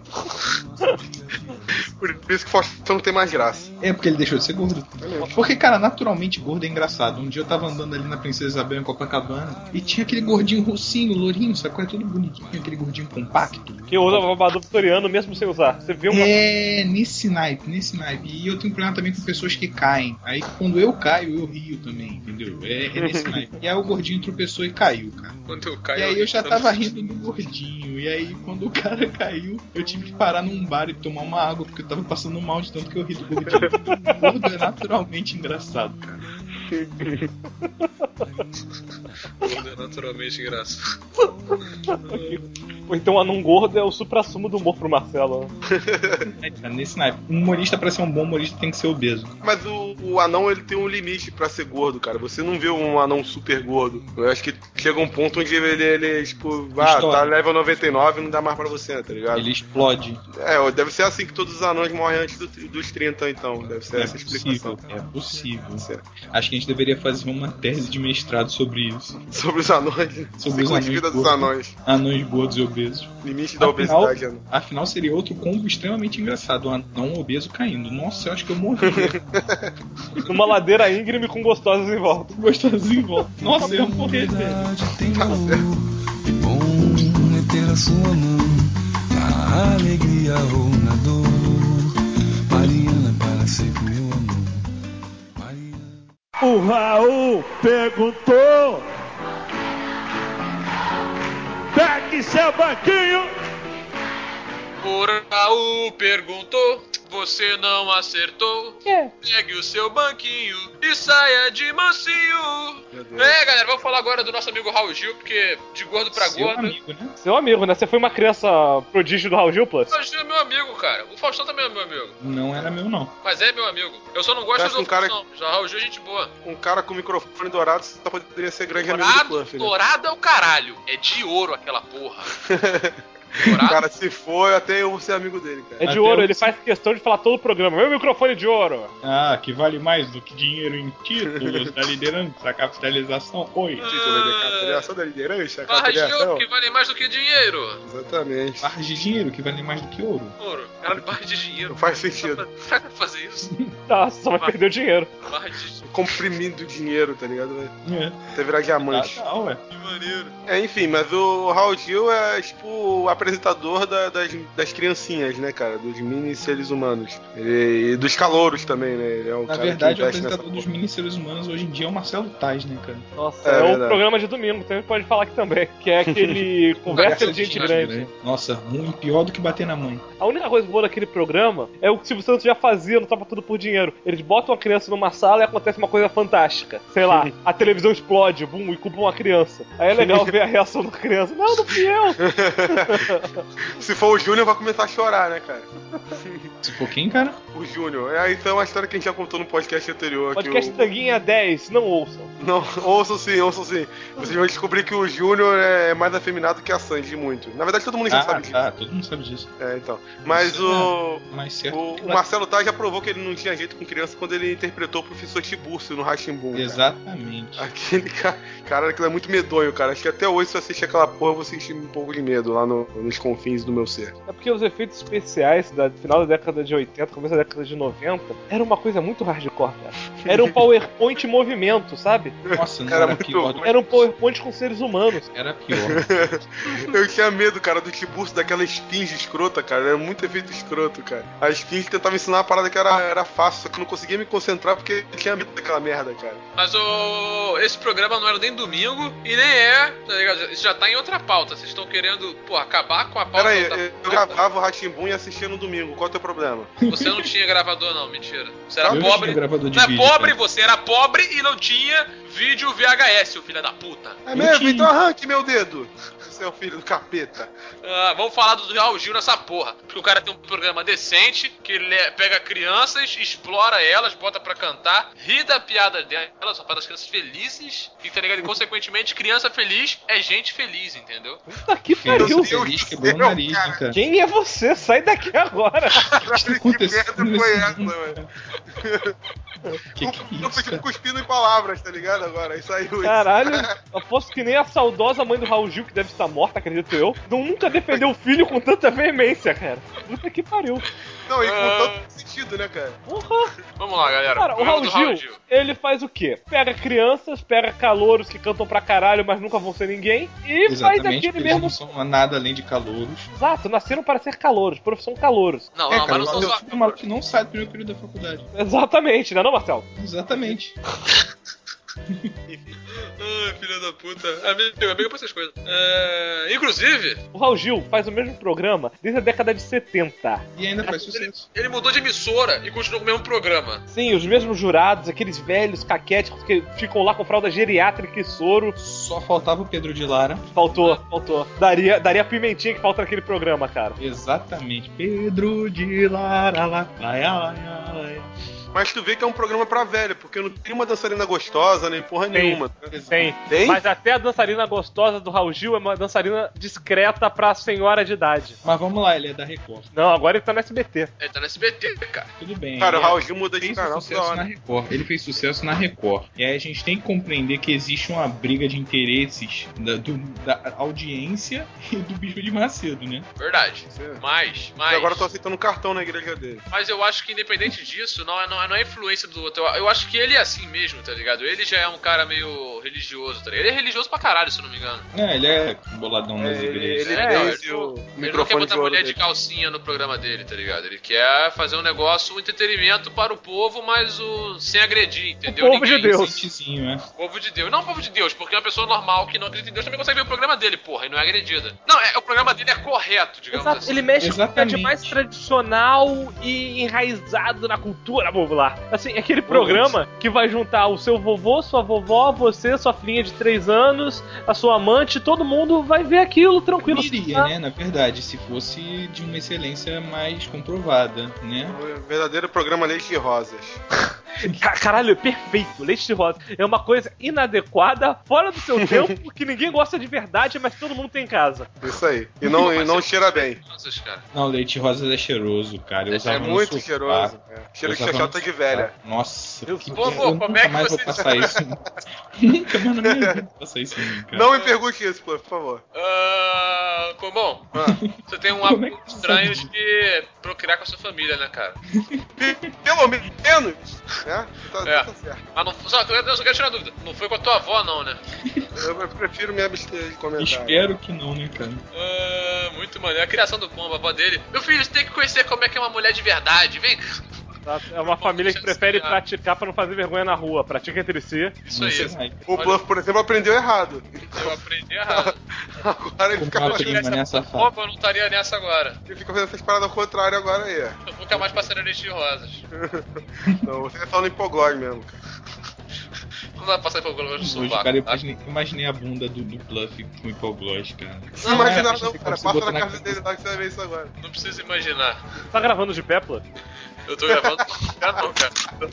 Por isso que o Faustão não tem mais graça. É porque ele deixou de ser gordo. Porque, cara, naturalmente gordo é engraçado. Um dia eu tava andando ali na Princesa Isabel em Copacabana e tinha aquele gordinho russinho, lourinho, sacou? É tudo bonitinho, aquele gordinho compacto. Que usa babado vitoriano mesmo sem usar. Você viu uma... É, nesse naipe. E eu tenho um problema também com pessoas que caem. Aí quando eu caio, eu rio também, entendeu? É nesse naipe. E aí o gordinho tropeçou e caiu, cara. Quando eu caio, E aí eu já tava rindo do gordinho. E aí quando o cara caiu, eu tive que parar num bar e tomar uma água, porque eu tava passando mal de tanto que eu ri do gordinho. O gordo é naturalmente engraçado, cara. É naturalmente engraçado. Ou então o anão gordo é o supra-sumo do humor pro Marcelo. Nesse naipe, um humorista, pra ser um bom humorista, tem que ser obeso. Mas o anão, ele tem um limite pra ser gordo, cara. Você não vê um anão super gordo. Eu acho que chega um ponto onde ele tipo, tá level 99 e não dá mais pra você, tá ligado? Ele explode. Deve ser assim que todos os anões morrem antes dos 30, então. Deve ser essa explicação. É possível. Acho que a gente deveria fazer uma tese de mestrado sobre isso. Sobre os anões, né? Sobre os anões vida dos gordos. anões. Anões gordos e obesos. Limite da obesidade, Ana. Afinal, seria outro combo extremamente engraçado. Um anão obeso caindo. Nossa, eu acho que eu morri. Numa ladeira íngreme com gostosos em volta. Gostosinho em volta. Nossa, eu ia morrer, velho. Tem valor, e bom é ter a sua mão, na alegria ou na dor. Mariana, para sempre, meu amor. Mariana. O Raul perguntou: pegue seu banquinho. O Raul perguntou, você não acertou. Pegue o seu banquinho e saia de mansinho. Galera, vamos falar agora do nosso amigo Raul Gil, porque de gordo pra gordo. Amigo, né? Seu amigo, né? Você foi uma criança prodígio do Raul Gil Plus? O Raul Gil é meu amigo, cara. O Faustão também é meu amigo. Não era meu, não. Mas é meu amigo. Eu só não gosto do Faustão. Já Raul Gil é gente boa. Um cara com microfone dourado só poderia ser grande amigo do Puff, né? Dourado é o caralho. É de ouro aquela porra. Cara, se for, até eu vou ser amigo dele, cara. É de ouro, ele faz questão de falar todo o programa. Meu microfone de ouro. Ah, que vale mais do que dinheiro em títulos da liderança, a capitalização. Oi. Título da capitalização da liderança, barras de ouro que valem mais do que dinheiro. Exatamente. Barras de dinheiro que valem mais do que ouro. Ouro. Caralho, barras de dinheiro. Não faz sentido. Pra fazer isso? Tá, só vai perder o dinheiro. Barra de comprimindo dinheiro, tá ligado? Até virar diamante. Ué. Que maneiro. Enfim, mas o Raul Gil é tipo o apresentador das criancinhas, né, cara? Dos mini seres humanos. E dos calouros também, né? Ele é o Na cara verdade, que o apresentador dos mini seres humanos hoje em dia é o Marcelo Tais, né, cara? Nossa, é o programa de domingo, também pode falar aqui também. Que é aquele conversa de gente grande. Nossa, ruim, pior do que bater na mãe. A única coisa boa daquele programa é o que o Silvio Santos já fazia no Topa Tudo por Dinheiro. Eles botam uma criança numa sala e acontece uma coisa fantástica. Sei lá, a televisão explode, bum, e culpa uma criança. Aí é legal ver a reação da criança. Não fui eu! Se for o Júnior, vai começar a chorar, né, cara? Se for quem, cara? O Júnior. Isso é uma história que a gente já contou no podcast anterior. Podcast Tanguinha 10, não ouçam. Não, ouçam sim. Vocês vão descobrir que o Júnior é mais afeminado que a Sandy, muito. Na verdade, todo mundo já sabe disso. Todo mundo sabe disso. Então. Mas o Marcelo Tais já provou que ele não tinha jeito com criança quando ele interpretou o professor Tiburcio no Rá-Tim-Bum. Exatamente. Aquele cara que é muito medonho, cara. Acho que até hoje, se eu assistir aquela porra, eu vou sentir um pouco de medo lá nos confins do meu ser. É porque os efeitos especiais do final da década de 80, começo da década de 90, era uma coisa muito hardcore, cara. Era um PowerPoint em movimento, sabe? Nossa, não era muito pior. Era um PowerPoint com seres humanos. Era pior. Eu tinha medo, cara, do Tiburcio, daquela esfinge escrota, cara. Era muito efeito escroto, cara. A esfinge tentava ensinar uma parada que era fácil, só que eu não conseguia me concentrar porque eu tinha medo daquela merda, cara. Mas esse programa não era nem domingo e nem tá ligado? Isso já tá em outra pauta. Vocês estão querendo, acabar com a pauta. Peraí, eu gravava o Rá-Tim-Bum e assistia no domingo. Qual é o teu problema? Você não tinha gravador, não, mentira. Você era eu pobre. Não é pobre, você era pobre e não tinha vídeo VHS, o filho da puta. É mesmo? Então arranque meu dedo. Você é o filho do capeta. Vamos falar do Raul Gil nessa porra. Porque o cara tem um programa decente, que ele pega crianças, explora elas, bota pra cantar, ri da piada delas, só faz as crianças felizes, e tá ligado? E consequentemente, criança feliz é gente feliz, entendeu? Puta que pariu. Feliz quebrou o nariz, cara. Quem é você? Sai daqui agora. Que merda foi essa, mano? Que é eu fico cuspindo em palavras, tá ligado? Agora, aí saiu Caralho, aposto que nem a saudosa mãe do Raul Gil, que deve estar morta, acredito eu, nunca defendeu o filho com tanta veemência, cara. Puta que pariu. Não, e com todo sentido, né, cara? Porra. Vamos lá, galera. Cara, o Raul Gil, ele faz o quê? Pega crianças, pega calouros que cantam pra caralho, mas nunca vão ser ninguém, e exatamente, faz aquele mesmo... não são nada além de calouros. Exato, nasceram para ser calouros, profissão calouros. Não, cara, mas não são só... O maluco que não sai do primeiro período da faculdade. Exatamente, não é não, Marcelo? Exatamente. Ai, filha da puta. Amigo pra essas coisas. Inclusive... O Raul Gil faz o mesmo programa desde a década de 70. E ainda faz sucesso. Ele mudou de emissora e continuou com o mesmo programa. Sim, os mesmos jurados, aqueles velhos caquéticos que ficam lá com fralda geriátrica e soro. Só faltava o Pedro de Lara. Faltou. Daria a pimentinha que falta naquele programa, cara. Exatamente. Pedro de Lara, laia. Mas tu vê que é um programa pra velha, porque não tem uma dançarina gostosa, nem porra nenhuma. Tem. Tem? Mas até a dançarina gostosa do Raul Gil é uma dançarina discreta pra senhora de idade. Mas vamos lá, ele é da Record. Não, agora ele tá no SBT. Ele tá no SBT, cara. Tudo bem. Cara, o Raul Gil muda de fez canal sucesso toda na hora. Record. Ele fez sucesso na Record. E aí a gente tem que compreender que existe uma briga de interesses da audiência e do Bicho de Macedo, né? Verdade. Mas... E agora eu tô aceitando um cartão na igreja dele. Mas eu acho que independente disso, não é influência do outro. Eu acho que ele é assim mesmo, tá ligado? Ele já é um cara meio religioso, tá ligado? Ele é religioso pra caralho, se eu não me engano. Ele é boladão das igrejas. Ele Ele o não quer microfone botar de ouro mulher dele. de calcinha no programa dele, tá ligado? Ele quer fazer um negócio, um entretenimento para o povo, mas sem agredir, entendeu? O povo de Deus. Sentizinho, né? Povo de Deus. Não o povo de Deus, porque uma pessoa normal que não acredita em Deus também consegue ver o programa dele, porra, e não é agredida. Não, o programa dele é correto, digamos Exato, assim. ele mexe com o que é Exatamente. de mais tradicional e enraizado na cultura popular. Assim, é aquele programa que vai juntar o seu vovô, sua vovó, você, sua filhinha de 3 anos, a sua amante, todo mundo vai ver aquilo tranquilo. Iria, né? Na verdade, se fosse de uma excelência mais comprovada, né? O verdadeiro programa Leite de Rosas. Caralho, é perfeito. Leite de rosa é uma coisa inadequada, fora do seu tempo, que ninguém gosta de verdade, mas todo mundo tem em casa. Isso aí. E não cheira bem. Nossa, cara. Não, leite rosa é cheiroso, cara. Eu usava É no muito sofá. cheiroso. Cheiro de Eu usava chachota no de sofá. velha. Nossa, Pô, eu como nunca é que mais você- vou passar isso. Nunca mais na minha vida vou passar isso em mim, cara. Não me pergunte isso, por favor. Bom, você tem um Como é hábito que você estranho sabe de procriar com a sua família, né, cara? Pelo menos, né? Tá certo. Mas não, eu só quero tirar uma dúvida. Não foi com a tua avó, não, né? Eu prefiro me abster de comentar. Espero que não, né, cara? Muito maneiro. A criação do Pombo, a avó dele. Meu filho, você tem que conhecer como é que é uma mulher de verdade. Vem. É uma família que prefere praticar pra não fazer vergonha na rua. Pratica entre si. Isso aí. Vai. O Bluff, por exemplo, aprendeu errado. Eu aprendi errado. Agora ele fica Como fazendo, prima, né, safado? Pombo, eu não estaria nessa agora. ele fica fazendo essas paradas ao contrário agora aí. Eu nunca mais passaria leite de rosas. Não, você é só no hipoglós mesmo. Não dá pra passar por glória no Hoje, sovaco. cara, eu Tá? imaginei a bunda do Bluff com hipoglós, cara. Não imagina acho não, que cara. você Passa botou na na casa cabeça. dele lá que você vai ver isso agora. Não precisa imaginar. Tá gravando de pé, pô? Eu tô gravando. Não, cara.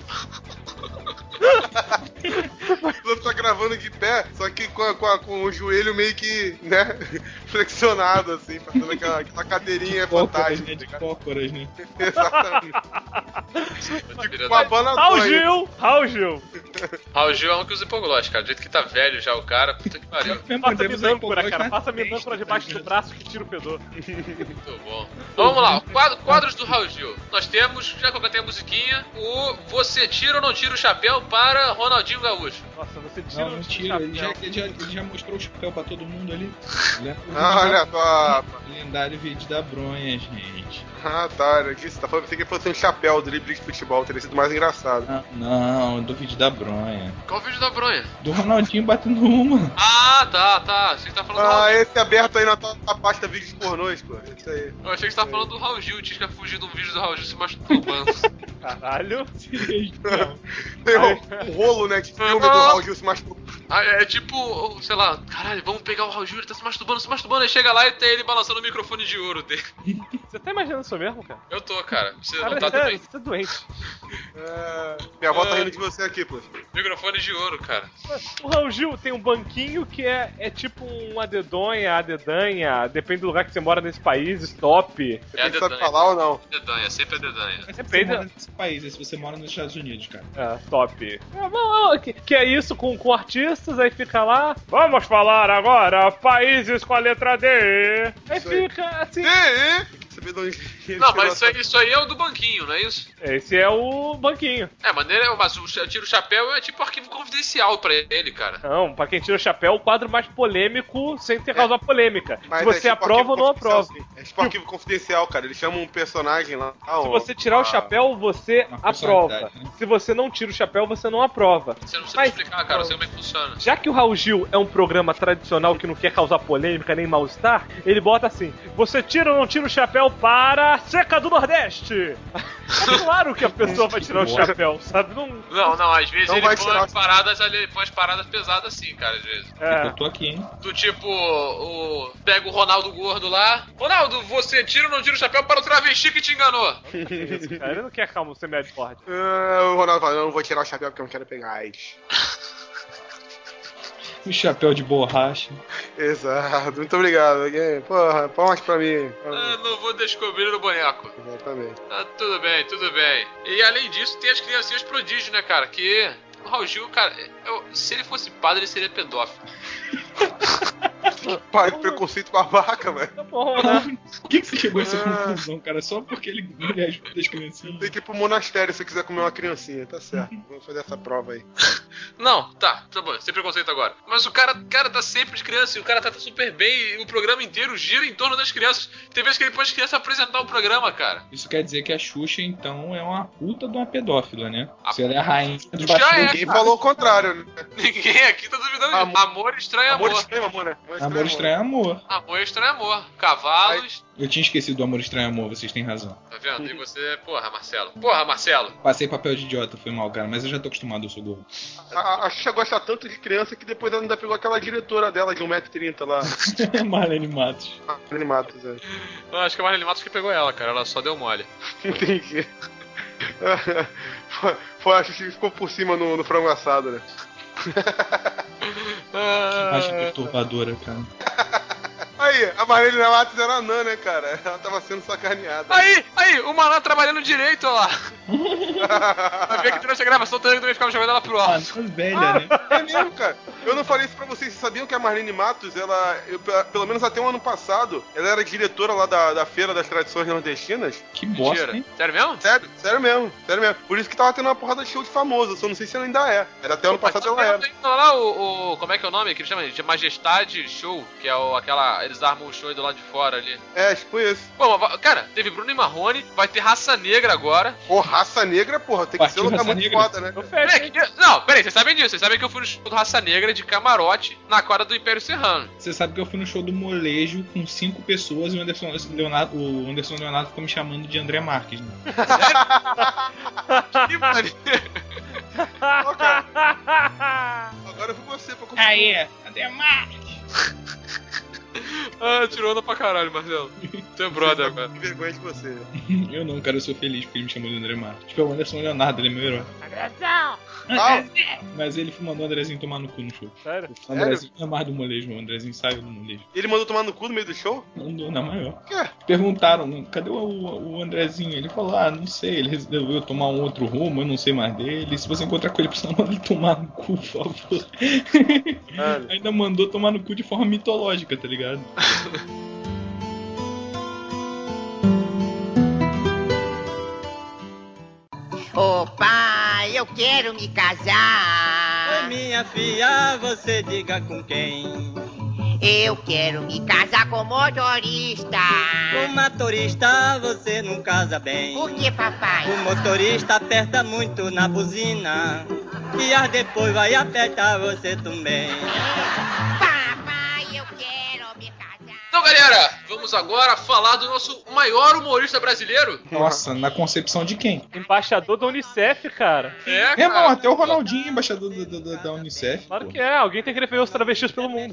O Bluff tá gravando de pé, só que com o joelho meio que, né, flexionado, assim, fazendo aquela cadeirinha fantástica. De cócoras, né? Exatamente. Filha Uma da- banda Raul doida. Gil! Raul Gil! Raul Gil é um que usa hipoglós, cara. Do jeito que tá velho já o cara, puta que pariu. Passa minâncora, cara. Passa minâncora debaixo do braço que tira o fedor. Muito bom. Então, vamos lá, quadros do Raul Gil. Nós temos, já que eu cantei a musiquinha, o Você Tira ou Não Tira o Chapéu para Ronaldinho Gaúcho. Nossa, você tira Não, o tira. Ele chapéu. já mostrou o chapéu pra todo mundo ali. Olha só. Lendário vídeo da bronha, gente. Ah, tá. Era disso. Tá falando que você fosse um chapéu do drible de futebol. Teria sido mais engraçado. Não, do vídeo da bronha. Qual o vídeo da bronha? Do Ronaldinho batendo uma. Ah, tá. Você tá falando do Raul Ah, Gil. esse aberto aí na tua pasta vídeos pornôs, pô. Isso aí. Eu achei que você tava falando do Raul Gil. Tinha que fugir de um vídeo do Raul Gil se masturbando. Caralho. Tem um rolo, né, de filme do Raul Gil se masturbando. Ah, é tipo, sei lá, caralho, vamos pegar o Raul Gil, ele tá se masturbando. Aí chega lá e tem ele balançando o microfone de ouro dele. Você tá imaginando isso mesmo, cara? Eu tô, cara. Você Cara, não tá sério, também. você é doente. Minha avó tá rindo de você aqui, pô. Microfone de ouro, cara. O Raul Gil tem um banquinho que é tipo uma dedonha, a dedanha, depende do lugar que você mora nesse país, stop. É a Você sabe dedanha. falar ou não? Dedanha, sempre a dedanha. Mas se você Depende- mora nesse país, é se você mora nos Estados Unidos, cara. Stop. Que é isso com artistas, aí fica lá. Vamos falar agora países com a letra D. Aí Isso aí. fica assim. Você saber de onde ele Não, tirou mas isso aí é o do banquinho, não é isso? Esse é o banquinho. Mas o tira o chapéu é tipo arquivo confidencial pra ele, cara. Não, pra quem tira o chapéu, o quadro mais polêmico sem ter causar polêmica. Mas Se você é tipo aprova ou não arquivo aprova. confidencial, sim. É tipo arquivo confidencial, cara. Eles chamam um personagem lá. Se você tirar o chapéu, você Uma aprova. personalidade, né? Se você não tira o chapéu, você não aprova. Você não precisa Mas- explicar, cara, eu sei como é que funciona. Já que o Raul Gil é um programa tradicional que não quer causar polêmica nem mal-estar, ele bota assim: você tira ou não tira o chapéu para Seca do Nordeste? É claro que a pessoa vai tirar o chapéu, sabe? Não. Não, às vezes Não ele vai põe tirar umas paradas ali, ele põe umas paradas pesadas assim, cara, às vezes. É. Eu tô aqui, hein? Do tipo, pega o Ronaldo Gordo lá. Ronaldo, você tira ou não tira o chapéu para o travesti que te enganou? Isso, cara. Ele não quer calma ser médio forte. O Ronaldo fala, não vou tirar o chapéu porque eu não quero pegar AIDS. O chapéu de borracha. Exato, muito obrigado. Porra, palmas pra mim. Não vou descobrir o boneco. Exatamente. Tudo bem, tudo bem. E além disso, tem as criancinhas prodígio, né, cara? Que o Raul Gil, cara, se ele fosse padre, ele seria pedófilo. Para de preconceito com a vaca, velho. Tá bom, né? Por que você chegou a essa conclusão, cara? Só porque ele ajuda as criancinhas? Tem que ir pro monastério se você quiser comer uma criancinha, tá certo. Vamos fazer essa prova aí. Não, tá bom, sem preconceito agora. Mas o cara tá sempre de criança e o cara trata super bem e o programa inteiro gira em torno das crianças. Tem vezes que ele põe as crianças apresentar o programa, cara. Isso quer dizer que a Xuxa, então, é uma puta de uma pedófila, né? A Se ela é a rainha dos Já baixos. é. Ninguém falou o contrário, né? Ninguém aqui tá duvidando disso. Amor estranho Amor amor. estranho, amor, né? Amor Estranho Amor. Amor estranho amor. Cavalos. Eu tinha esquecido do Amor Estranho Amor, vocês têm razão. Tá vendo? E você, porra, Marcelo. Passei papel de idiota, foi mal, cara, mas eu já tô acostumado, eu sou gordo. A Xuxa gosta tanto de criança que depois ela ainda pegou aquela diretora dela de 1,30m lá. Marlene Matos. Animados, é. Eu acho que a Marlene Matos que pegou ela, cara. Ela só deu mole. Entendi. Foi a Xuxa que ficou por cima no frango assado, né? Imagem perturbadora, cara. Aí, a Marlene Matos era anã, né, cara? Ela tava sendo sacaneada. Aí, o malandro trabalhando direito, ó lá. Vai ver que durante a gravação também ficava jogando ela pro alto. Ah, velha, né? É mesmo, cara. Eu não falei isso pra vocês. Vocês sabiam que a Marlene Matos, pelo menos até o ano passado, ela era diretora lá da Feira das Tradições Nordestinas? Que bosta, Mentira. hein? Sério mesmo? Sério mesmo. Por isso que tava tendo uma porrada de show de famoso. Eu só não sei se ela ainda é. Mas até o ano passado ela era. Lá como é que é o nome? Que eles chamam de Majestade Show, que é eles armam o show aí do lado de fora ali. É, tipo isso. Pô, mas, cara, teve Bruno e Marrone, vai ter Raça Negra agora. Pô, Raça Negra, porra, tem que ser um lugar Raça muito Negra. foda, né? Peraí, vocês sabem disso. Vocês sabem que eu fui no show do Raça Negra de camarote na quadra do Império Serrano. Você sabe que eu fui no show do Molejo com 5 pessoas e o Anderson Leonardo ficou me chamando de André Marques, né? Que maneiro. Ó, cara. Agora eu fui você pra conferir. Aê, André Marques! Tirou onda pra caralho, Marcelo. Teu brother agora. Que vergonha de você. Eu não, cara, eu sou feliz porque ele me chamou de André Marques. Tipo, é o Anderson Leonardo, ele é meu herói. Ah, Mas ele mandou o Andrezinho tomar no cu no show. Sério? O Andrezinho é mais do molejo, o Andrezinho saiu do molejo. ele mandou tomar no cu no meio do show? Mandou na maior. Por quê? Perguntaram, cadê o Andrezinho? Ele falou, não sei, ele resolveu tomar um outro rumo, eu não sei mais dele. Se você encontrar com ele, precisa mandar ele tomar no cu, por favor. Ainda mandou tomar no cu de forma mitológica, tá ligado? Ô pai, eu quero me casar. Oi, minha filha, você diga com quem? Eu quero me casar com motorista. Com motorista você não casa bem. Por que, papai? O motorista aperta muito na buzina e depois vai apertar você também. Papai, eu quero me casar. Então, galera, vamos agora falar do nosso maior humorista brasileiro. Nossa, na concepção de quem? Embaixador da Unicef, cara. É, Irmão, cara. até o Ronaldinho, embaixador da Unicef. Claro pô. que é, alguém tem que defender os travestis pelo mundo.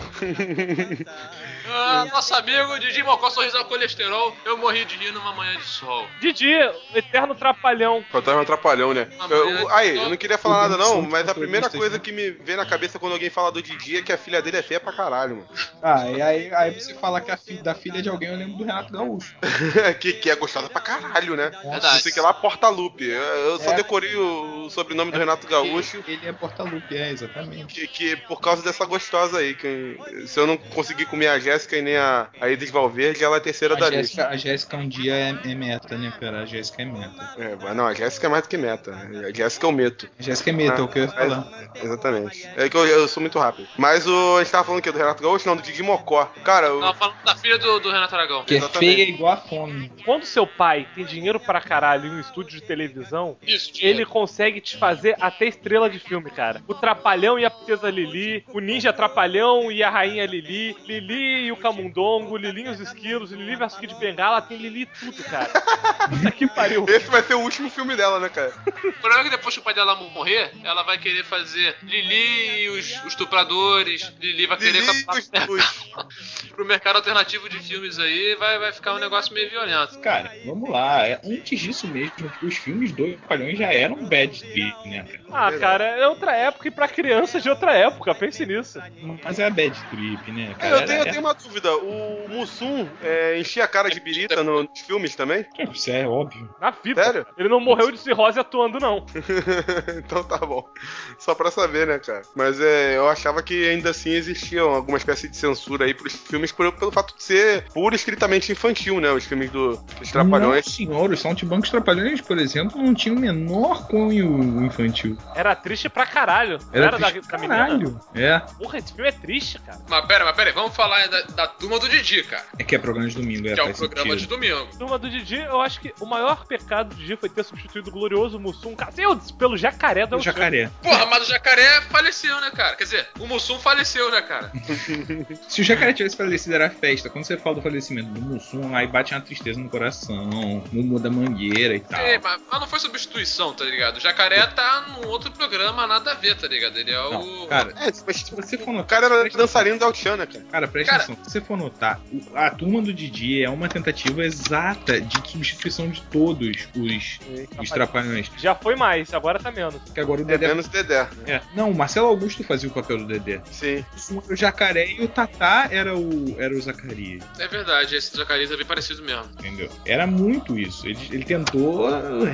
Nosso amigo Didi Mocó, sorriso ao colesterol. Eu morri de rir numa manhã de sol. Didi, eterno trapalhão. Fantasma atrapalhão, né? Eu não queria falar nada não, mas a primeira motorista, coisa né? que me vem na cabeça quando alguém fala do Didi é que a filha dele é feia pra caralho, mano. E aí você fala que da filha de alguém, eu lembro do Renato Gaúcho. que é gostosa pra caralho, né? Verdade. Não sei que lá, Porta-Lupe. Eu só decorei o sobrenome do Renato Gaúcho. Ele é Porta-Lupe, exatamente. Que por causa dessa gostosa aí, que se eu não conseguir comer a Jéssica, Jéssica e nem a Isis Valverde, ela é a terceira da lista. A Jéssica um dia é meta, né, cara? A Jéssica é meta. Não, a Jéssica é mais do que meta. A Jéssica é o meto. A Jéssica é meta, é o que eu ia falar. Exatamente. É que eu sou muito rápido. Mas a gente tava falando aqui do Renato Gaúcho, não, do Didi Mocó. Cara, Não, falando da filha do Renato Aragão. Que é feia igual a fome. Quando seu pai tem dinheiro pra caralho em um estúdio de televisão, ele consegue te fazer até estrela de filme, cara. O Trapalhão e a Princesa Lili, o Ninja Trapalhão e a Rainha Lili, Lili e o Camundongo, Lili e os Esquilos, Lili vs Kid Bengala, tem Lili tudo, cara. Puta que pariu. Esse vai ser o último filme dela, né, cara? O problema é que depois que o pai dela morrer, ela vai querer fazer Lili e os estupradores, Lili vai querer pro mercado alternativo de filmes aí, vai ficar um negócio meio violento. Cara, vamos lá. Antes disso mesmo, os filmes do Trapalhões já eram bad trip, né, cara? Cara, é outra época e pra crianças de outra época, pense nisso. Mas é bad trip, né, cara? Eu tenho uma dúvida. O Mussum enchia a cara de birita nos filmes também? Isso é óbvio. Na vida. Sério? Ele não morreu de cirrose atuando, não. Então tá bom. Só pra saber, né, cara? Mas eu achava que ainda assim existia alguma espécie de censura aí pros filmes pelo fato de ser puro e estritamente infantil, né? Os filmes dos Trapalhões. Não, senhor, os Soundbancos Trapalhões, por exemplo, não tinham o menor cunho infantil. Era triste pra caralho. Era triste pra caralho. É. Porra, esse filme é triste, cara. Mas pera aí, vamos falar da Turma do Didi, cara. É que é programa de domingo, que é o programa de domingo. Turma do Didi, eu acho que o maior pecado do Didi foi ter substituído o glorioso Mussum Cacildes pelo Jacaré da Jacaré. Porra, mas o Jacaré faleceu, né, cara? Quer dizer, o Mussum faleceu, né, cara? Se o Jacaré tivesse falecido, era festa. Quando você fala do falecimento do Mussum, aí bate uma tristeza no coração, Mumu da Mangueira e tal. Mas não foi substituição, tá ligado? O Jacaré tá num outro programa, nada a ver, tá ligado? Ele é o... Cara, mas se você for notar... O cara era dançarino da Altiana, cara. Cara, presta atenção. Se você for notar, a Turma do Didi é uma tentativa exata de substituição de todos os Trapalhões. Já foi mais, agora tá menos. Que agora o Dedé... menos Dedé. É. Não, o Marcelo Augusto fazia o papel do Dedé. Sim. O Jacaré e o Tatá era o Zacarias. É verdade, esse Zacarias é bem parecido mesmo. Entendeu? Era muito isso. Ele tentou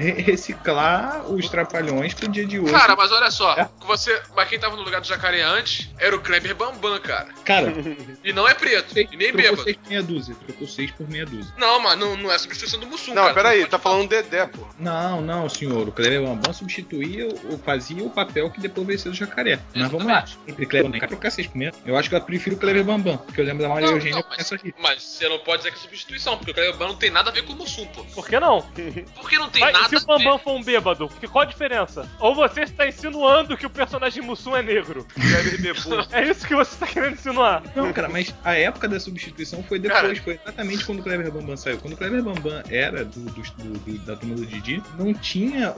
reciclar os Trapalhões pro dia de hoje. Cara, mas olha só, mas quem tava no lugar do Jacaré antes era o Kleber Bambam, cara. Cara. E não é preto, e nem bêbado. Trocou 6 por meia dúzia. Não, mas não é substituição do Mussum, não, cara. Não, peraí, tá falando Dedé, pô. Não, senhor. O Kleber Bambam substituía fazia o papel que depois veio ser do Jacaré. Mas vamos lá. Entre Kleber Bambam, trocar 6 por meia. Eu acho que eu prefiro o Kleber Bambam, porque eu lembro da Maria Eugênia com essa aqui. Mas você não pode dizer que é substituição, porque o Kleber Bambam não tem nada a ver com o Mussum, pô. Por que não? Porque não tem nada a ver. Se o Bambam for um bêbado, qual a diferença? Ou você está insinuando que o personagem Mussum é negro? É isso que você está querendo insinuar. Não, cara, mas a época da substituição foi depois. Cara, foi exatamente quando o Kleber Bambam saiu. Quando o Kleber Bambam era da Turma do Didi, não tinha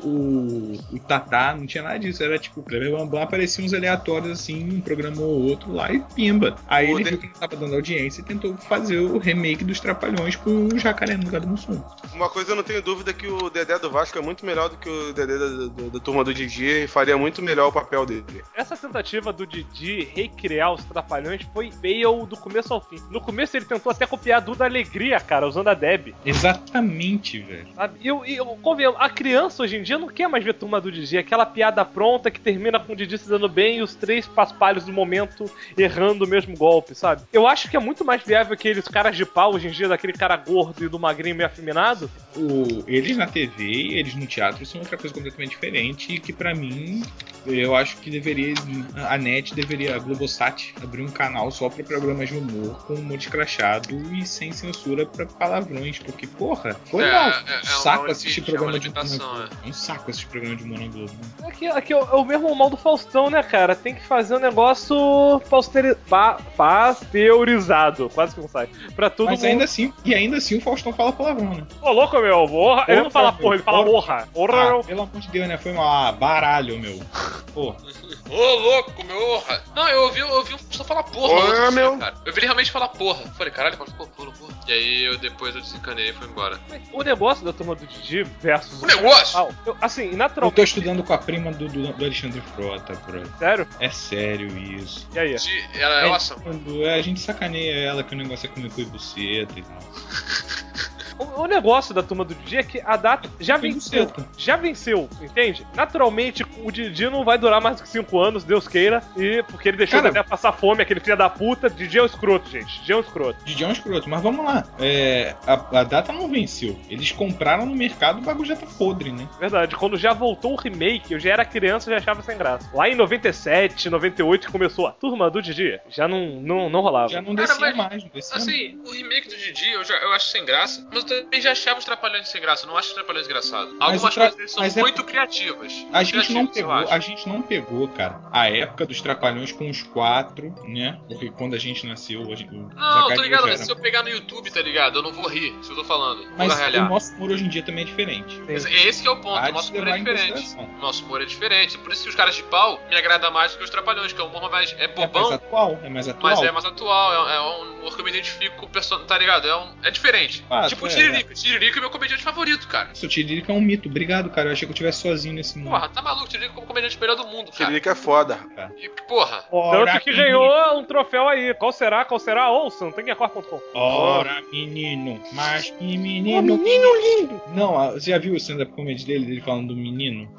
o Tatá, não tinha nada disso. Era tipo, o Kleber Bambam aparecia uns aleatórios assim, um programa ou outro lá e pimba. Aí ele viu que não tava dando audiência e tentou fazer o remake dos Trapalhões com o Jacaré no lugar do Mussum. Uma coisa eu não tenho dúvida que o Dedé do Vasco é muito melhor do que o Dedé da Turma do Didi e faria muito melhor o papel dele. Essa tentativa do Didi recriar os Trapalhões foi fail do começo ao fim. No começo ele tentou até copiar a Duda Alegria, cara, usando a Deb. Exatamente, velho. Sabe? A criança hoje em dia não quer mais ver Turma do Didi, aquela piada pronta que termina com o Didi se dando bem e os 3 paspalhos do momento errando o mesmo golpe, sabe? Eu acho que é muito mais viável aqueles caras de pau hoje em dia, daquele cara gordo e do magrinho meio afeminado. Eles na TV, eles no teatro são outra coisa completamente diferente e que pra mim, eu acho que a Globosat abrir um canal só pra programas de humor com humor escrachado e sem censura pra palavrões, porque porra, foi um saco assistir programa de humor na Globo. É um saco assistir programa de humor na Globo. Aqui é o mesmo mal do Faustão, né, cara? Tem que fazer um negócio pasteurizado, quase que não sai. Pra todo Mas mundo. ainda assim o Faustão fala palavrão, né? Ô, louco, meu, porra. Ele não fala porra, ele fala porra. Porra. Pelo amor de Deus, né? Foi mal. Baralho, meu. Porra. Ô, louco, meu, porra. Não, eu ouvi o Faustão falar porra. Meu. Cara. Eu vi ele realmente falar porra. Falei, caralho, porra. E aí depois eu desencanei e fui embora. O negócio da Turma do Didi versus... O negócio? Assim, naturalmente... Eu tô estudando com a prima do Alexandre Frota, bro. Sério? É sério isso. E aí? Ela é awesome. A gente sacaneia ela que o negócio é comer cu e buceta e tal. O negócio da turma do Didi é que a data já venceu. Já venceu, entende? Naturalmente, o Didi não vai durar mais do que 5 anos, Deus queira, e porque ele deixou de passar fome, aquele filho da puta. Didi é um escroto, gente. Didi é um escroto. Didi é um escroto, mas vamos lá. A data não venceu. Eles compraram no mercado, o bagulho já tá podre, né? Verdade, quando já voltou o remake, eu já era criança e já achava sem graça. Lá em 97, 98 que começou a turma do Didi, já não rolava. Já não descia mais, não descia assim, o remake do Didi eu acho sem graça, mas eu também já achava os Trapalhões sem graça, eu não acho os Trapalhões engraçados. Algumas coisas deles são muito criativas. A gente não pegou, cara, a época dos Trapalhões com os 4, né? Porque quando a gente nasceu, não, tô ligado, mas se eu pegar no YouTube, tá ligado? Eu não vou rir, se eu tô falando. Mas o nosso humor hoje em dia também é diferente. Esse que é o ponto, o nosso humor é diferente. O nosso humor é diferente. Por isso que os caras de pau me agradam mais do que os Trapalhões, que é um humor mais bobão. É mais atual. Mas é mais atual, é um humor que eu me identifico com o personagem, tá ligado? É diferente. Tipo o Tiririca. Tiririca é meu comediante favorito, cara. O Tiririca é um mito. Obrigado, cara. Eu achei que eu estivesse sozinho nesse mundo. Porra, tá maluco? Tiririca é o comediante melhor do mundo, cara. Tiririca é foda, cara. E, porra. Tanto que ganhou um troféu aí. Qual será? Ouçam, tanguiacor.com. Ora, menino, mas que menino. Menino lindo. Não, você já viu o stand-up comedy dele falando do menino?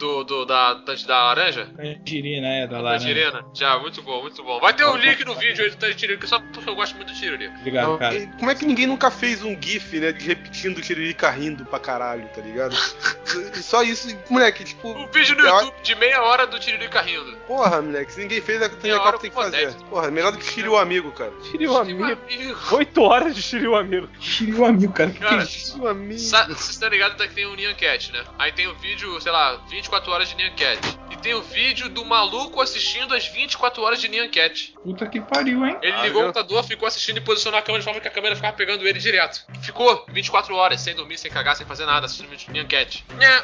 Da laranja? Tangerina, da laranja. Tangerina. Já, muito bom, muito bom. Vai ter um link no vídeo aí do Tangerina, só porque eu gosto muito do Tiririca. Obrigado, cara. Como é que ninguém nunca fez um gif, né, de repetindo o Tiririca rindo pra caralho, tá ligado? Só isso, moleque, tipo... Um vídeo no YouTube de meia hora do Tiririca rindo. Porra, moleque, se ninguém fez, a Tangerina tem que fazer. Porra, melhor do que Shiryu Amigo, cara. Shiryu Amigo. 8 horas de Shiryu Amigo. Shiryu Amigo, cara. Que cara, é isso? Shiryu Amigo. Você tá ligado que tem o Nyan Cat, né? Aí tem o vídeo, sei lá, 24 horas de Nyan Cat. E tem o vídeo do maluco assistindo as 24 horas de Nyan Cat. Puta que pariu, hein? Ele ligou o computador, ficou assistindo e posicionou a câmera de forma que a câmera ficava pegando ele direto. Ficou 24 horas, sem dormir, sem cagar, sem fazer nada, assistindo Nyan Cat.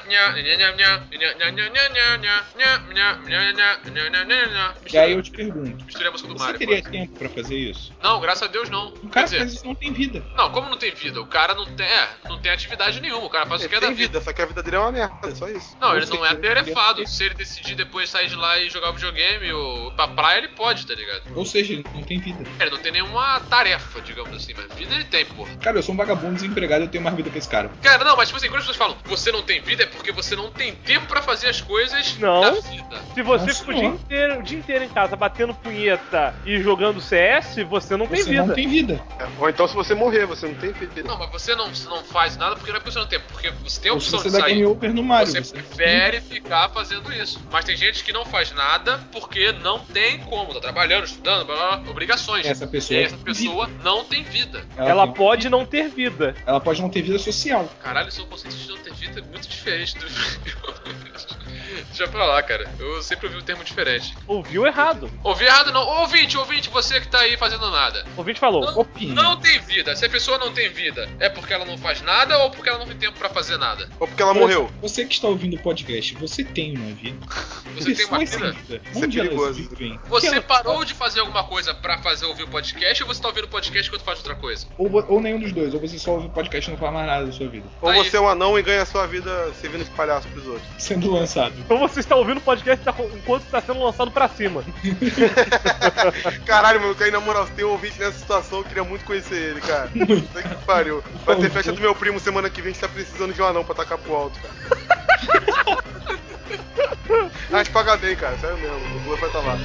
E aí eu te pergunto, misturei a música do você Mario. teria tempo pra fazer isso? Não, graças a Deus não. O cara faz isso, não tem vida. Não, como não tem vida? O cara não tem atividade nenhuma, o cara faz o que é da vida. Só que a vida dele é uma merda, é só isso. Não, ele não é atarefado. Se ele decidir depois sair de lá e jogar videogame ou pra praia, ele pode, tá ligado? Ou seja, ele não tem vida. Ele não tem nenhuma tarefa, digamos assim, mas vida ele tem, porra. Cara, eu sou um vagabundo desempregado, eu tenho mais vida que esse cara. Cara, não, mas tipo assim, quando as pessoas falam você não tem vida, é porque você não tem tempo pra fazer as coisas da vida. Se você ficou o dia inteiro em casa batendo punheta e jogando CS, você não tem vida. Você não tem vida. Ou então se você morrer, você não tem vida. Não, mas você não faz nada porque não é porque você não tem, porque você tem a opção de sair. Game over no Mario, você prefere ficar fazendo isso. Mas tem gente que não faz nada porque não tem como, tá trabalhando, estudando, blá, blá, obrigações. Essa pessoa não tem vida. Ela pode não ter vida. Ela pode não ter vida social. Caralho, seu conceito de não ter vida é muito diferente do Deixa pra lá, cara. Eu sempre ouvi um termo diferente. Ouviu errado. Ouvi errado não. Ouvinte, você que tá aí fazendo nada. Ouvinte falou. Não tem vida. Se a pessoa não tem vida, é porque ela não faz nada ou porque ela não tem tempo pra fazer nada? Ou porque ela morreu? Você que está ouvindo o podcast, você tem uma vida? Você tem uma vida? Onde elas vivem? Você parou de fazer alguma coisa pra ouvir o podcast ou você tá ouvindo o podcast enquanto faz outra coisa? Ou nenhum dos dois. Ou você só ouve o podcast e não faz mais nada da sua vida. Ou você é um anão e ganha a sua vida servindo de palhaço pros outros. Sendo lançado. Ou você está ouvindo o podcast enquanto está sendo lançado pra cima. Caralho, mano, caí na moral, se tem um ouvinte nessa situação, eu queria muito conhecer ele, cara. Puta que pariu. Vai ter festa do meu primo semana que vem, a gente tá precisando de um anão pra tacar pro alto, cara. A gente paga bem, cara, sério mesmo, o Lula vai estar lá.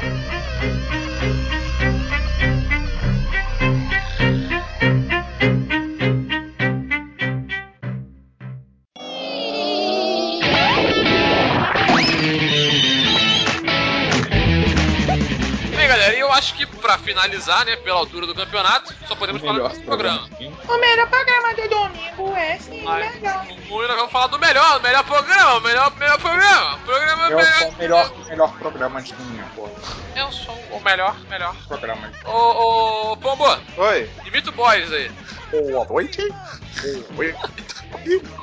Eu acho que pra finalizar, né, pela altura do campeonato, só podemos falar desse programa. O melhor programa do domingo é sim o melhor. Nós vamos falar do melhor programa, melhor programa. Eu sou o melhor programa de domingo, pô. Eu sou o melhor programa. Ô, Pombo. Oi. Imita o Boris aí. Boa noite.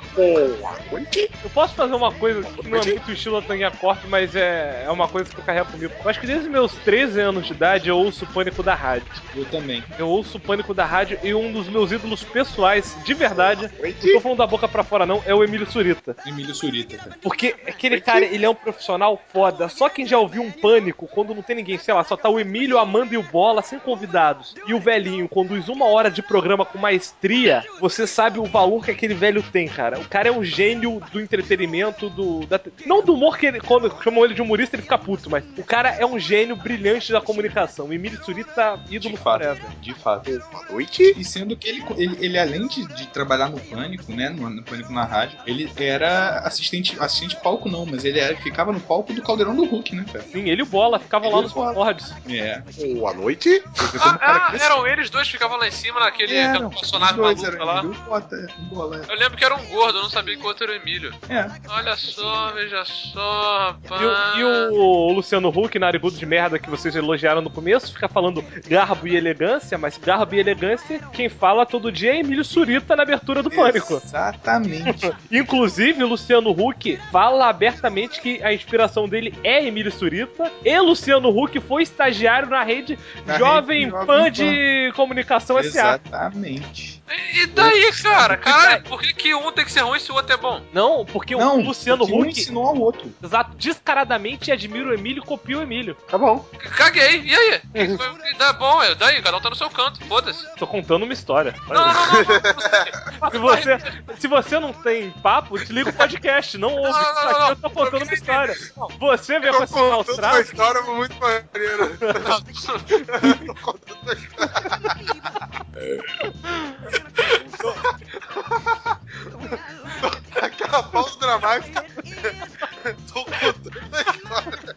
Eu posso fazer uma coisa que não é muito estilo Tanga Corp, mas é uma coisa que eu carrego comigo. Eu acho que desde meus 13 anos de idade eu ouço Pânico da Rádio. Eu também. Eu ouço Pânico da Rádio e um dos meus ídolos pessoais, de verdade, não tô falando da boca pra fora não, é o Emílio Surita. Emílio Surita, cara. Porque aquele cara, ele é um profissional foda. Só quem já ouviu um Pânico, quando não tem ninguém, sei lá, só tá o Emílio, a Amanda e o Bola, sem convidados, e o velhinho conduz 1 hora de programa com maestria, você sabe o valor que aquele velho tem, cara. O cara é um gênio do entretenimento, não do humor, que ele, quando chamam ele de humorista, ele fica puto, mas o cara é um gênio brilhante da comunicação. O Emílio Surita, ídolo forever. De fato. Boa noite. E sendo que ele além de trabalhar no Pânico, né, no Pânico na rádio, ele era assistente palco não, mas ele ficava no palco do Caldeirão do Hulk, né, cara? Sim, ele e o Bola ficavam lá nos cordes. É. Boa noite. Eram eles dois que ficavam lá em cima naquele personagem maluco lá. Eu lembro que era um gordo, eu não sabia que o outro era o Emílio. Olha só, veja só, rapaz. E o Luciano Huck, narigudo de merda que vocês elogiaram no começo, fica falando garbo e elegância, mas garbo e elegância, quem fala todo dia é Emílio Surita na abertura do Pânico. Exatamente. Inclusive, o Luciano Huck fala abertamente que a inspiração dele é Emílio Surita, e Luciano Huck foi estagiário na rede Jovem Pan de Comunicação S.A. Exatamente. E daí, cara? Caralho, por que um tem que ser ruim se o outro é bom? Não, porque o Luciano Huck... um ensinou ao outro. Exato, descaradamente admira o Emílio e copia o Emílio. Tá bom. Caguei, e aí? Dá bom, daí, cada um tá no seu canto, foda-se. Tô contando uma história. Não. Se você não tem papo, desliga o podcast, não ouve. Aqui eu tô contando uma história. Você vê com esse maus-tratos... uma história muito maneira. Tô contando uma história. Aquela pausa dramática. Tô contando a história.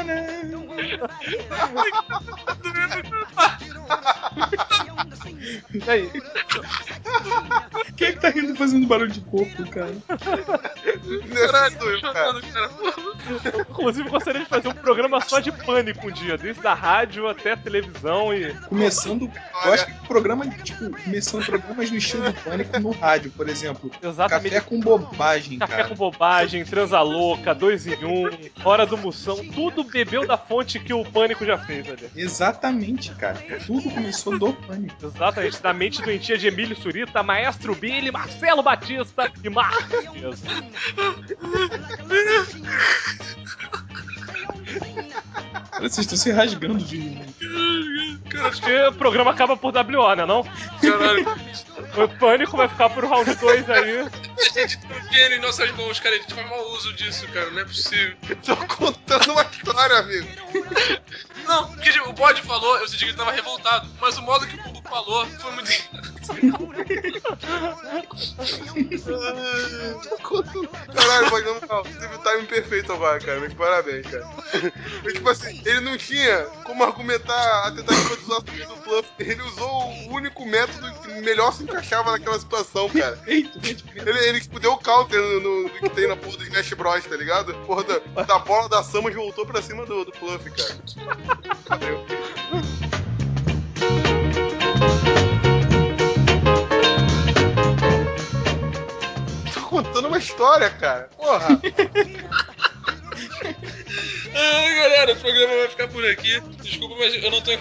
E aí? Quem é que tá rindo fazendo barulho de corpo, cara? Caralho, cara. Inclusive, gostaria de fazer um programa só de Pânico um dia, desde a rádio até a televisão e... Começando, eu acho que programa, começando programas no estilo do Pânico no rádio, por exemplo. Exatamente. Café com bobagem, cara. Café com bobagem, Transa Louca, 2 em 1, Hora do Moção, tudo bebeu da fonte que o Pânico já fez, velho. Exatamente, cara. Tudo começou do Pânico. Exatamente, da mente doentia de Emílio Surita, Maestro Billy, Marcelo Batista e Marcos. Vocês estão se rasgando de... Cara, acho que o programa acaba por WO, né, não? Caralho. O Pânico vai ficar por round 2 aí. A gente tem um gênio em nossas mãos, cara. A gente faz mau uso disso, cara. Não é possível. Tô contando uma história, amigo. Não, porque o bode falou, eu senti que ele tava revoltado. Mas o modo que o Bubu falou foi muito... Caralho, mas não, teve o timing perfeito agora, cara. Mas parabéns, cara. Mas, tipo assim, ele não tinha como argumentar a tentativa dos assuntos do Fluff. Ele usou o único método que melhor se encaixava naquela situação, cara. Ele tipo, deu o counter no que tem na porra do Smash Bros, tá ligado? Porra da bola da Samus voltou pra cima do Fluff, cara. Valeu. Tô contando uma história, cara. Porra. Galera, o programa vai ficar por aqui. Desculpa, mas eu não tô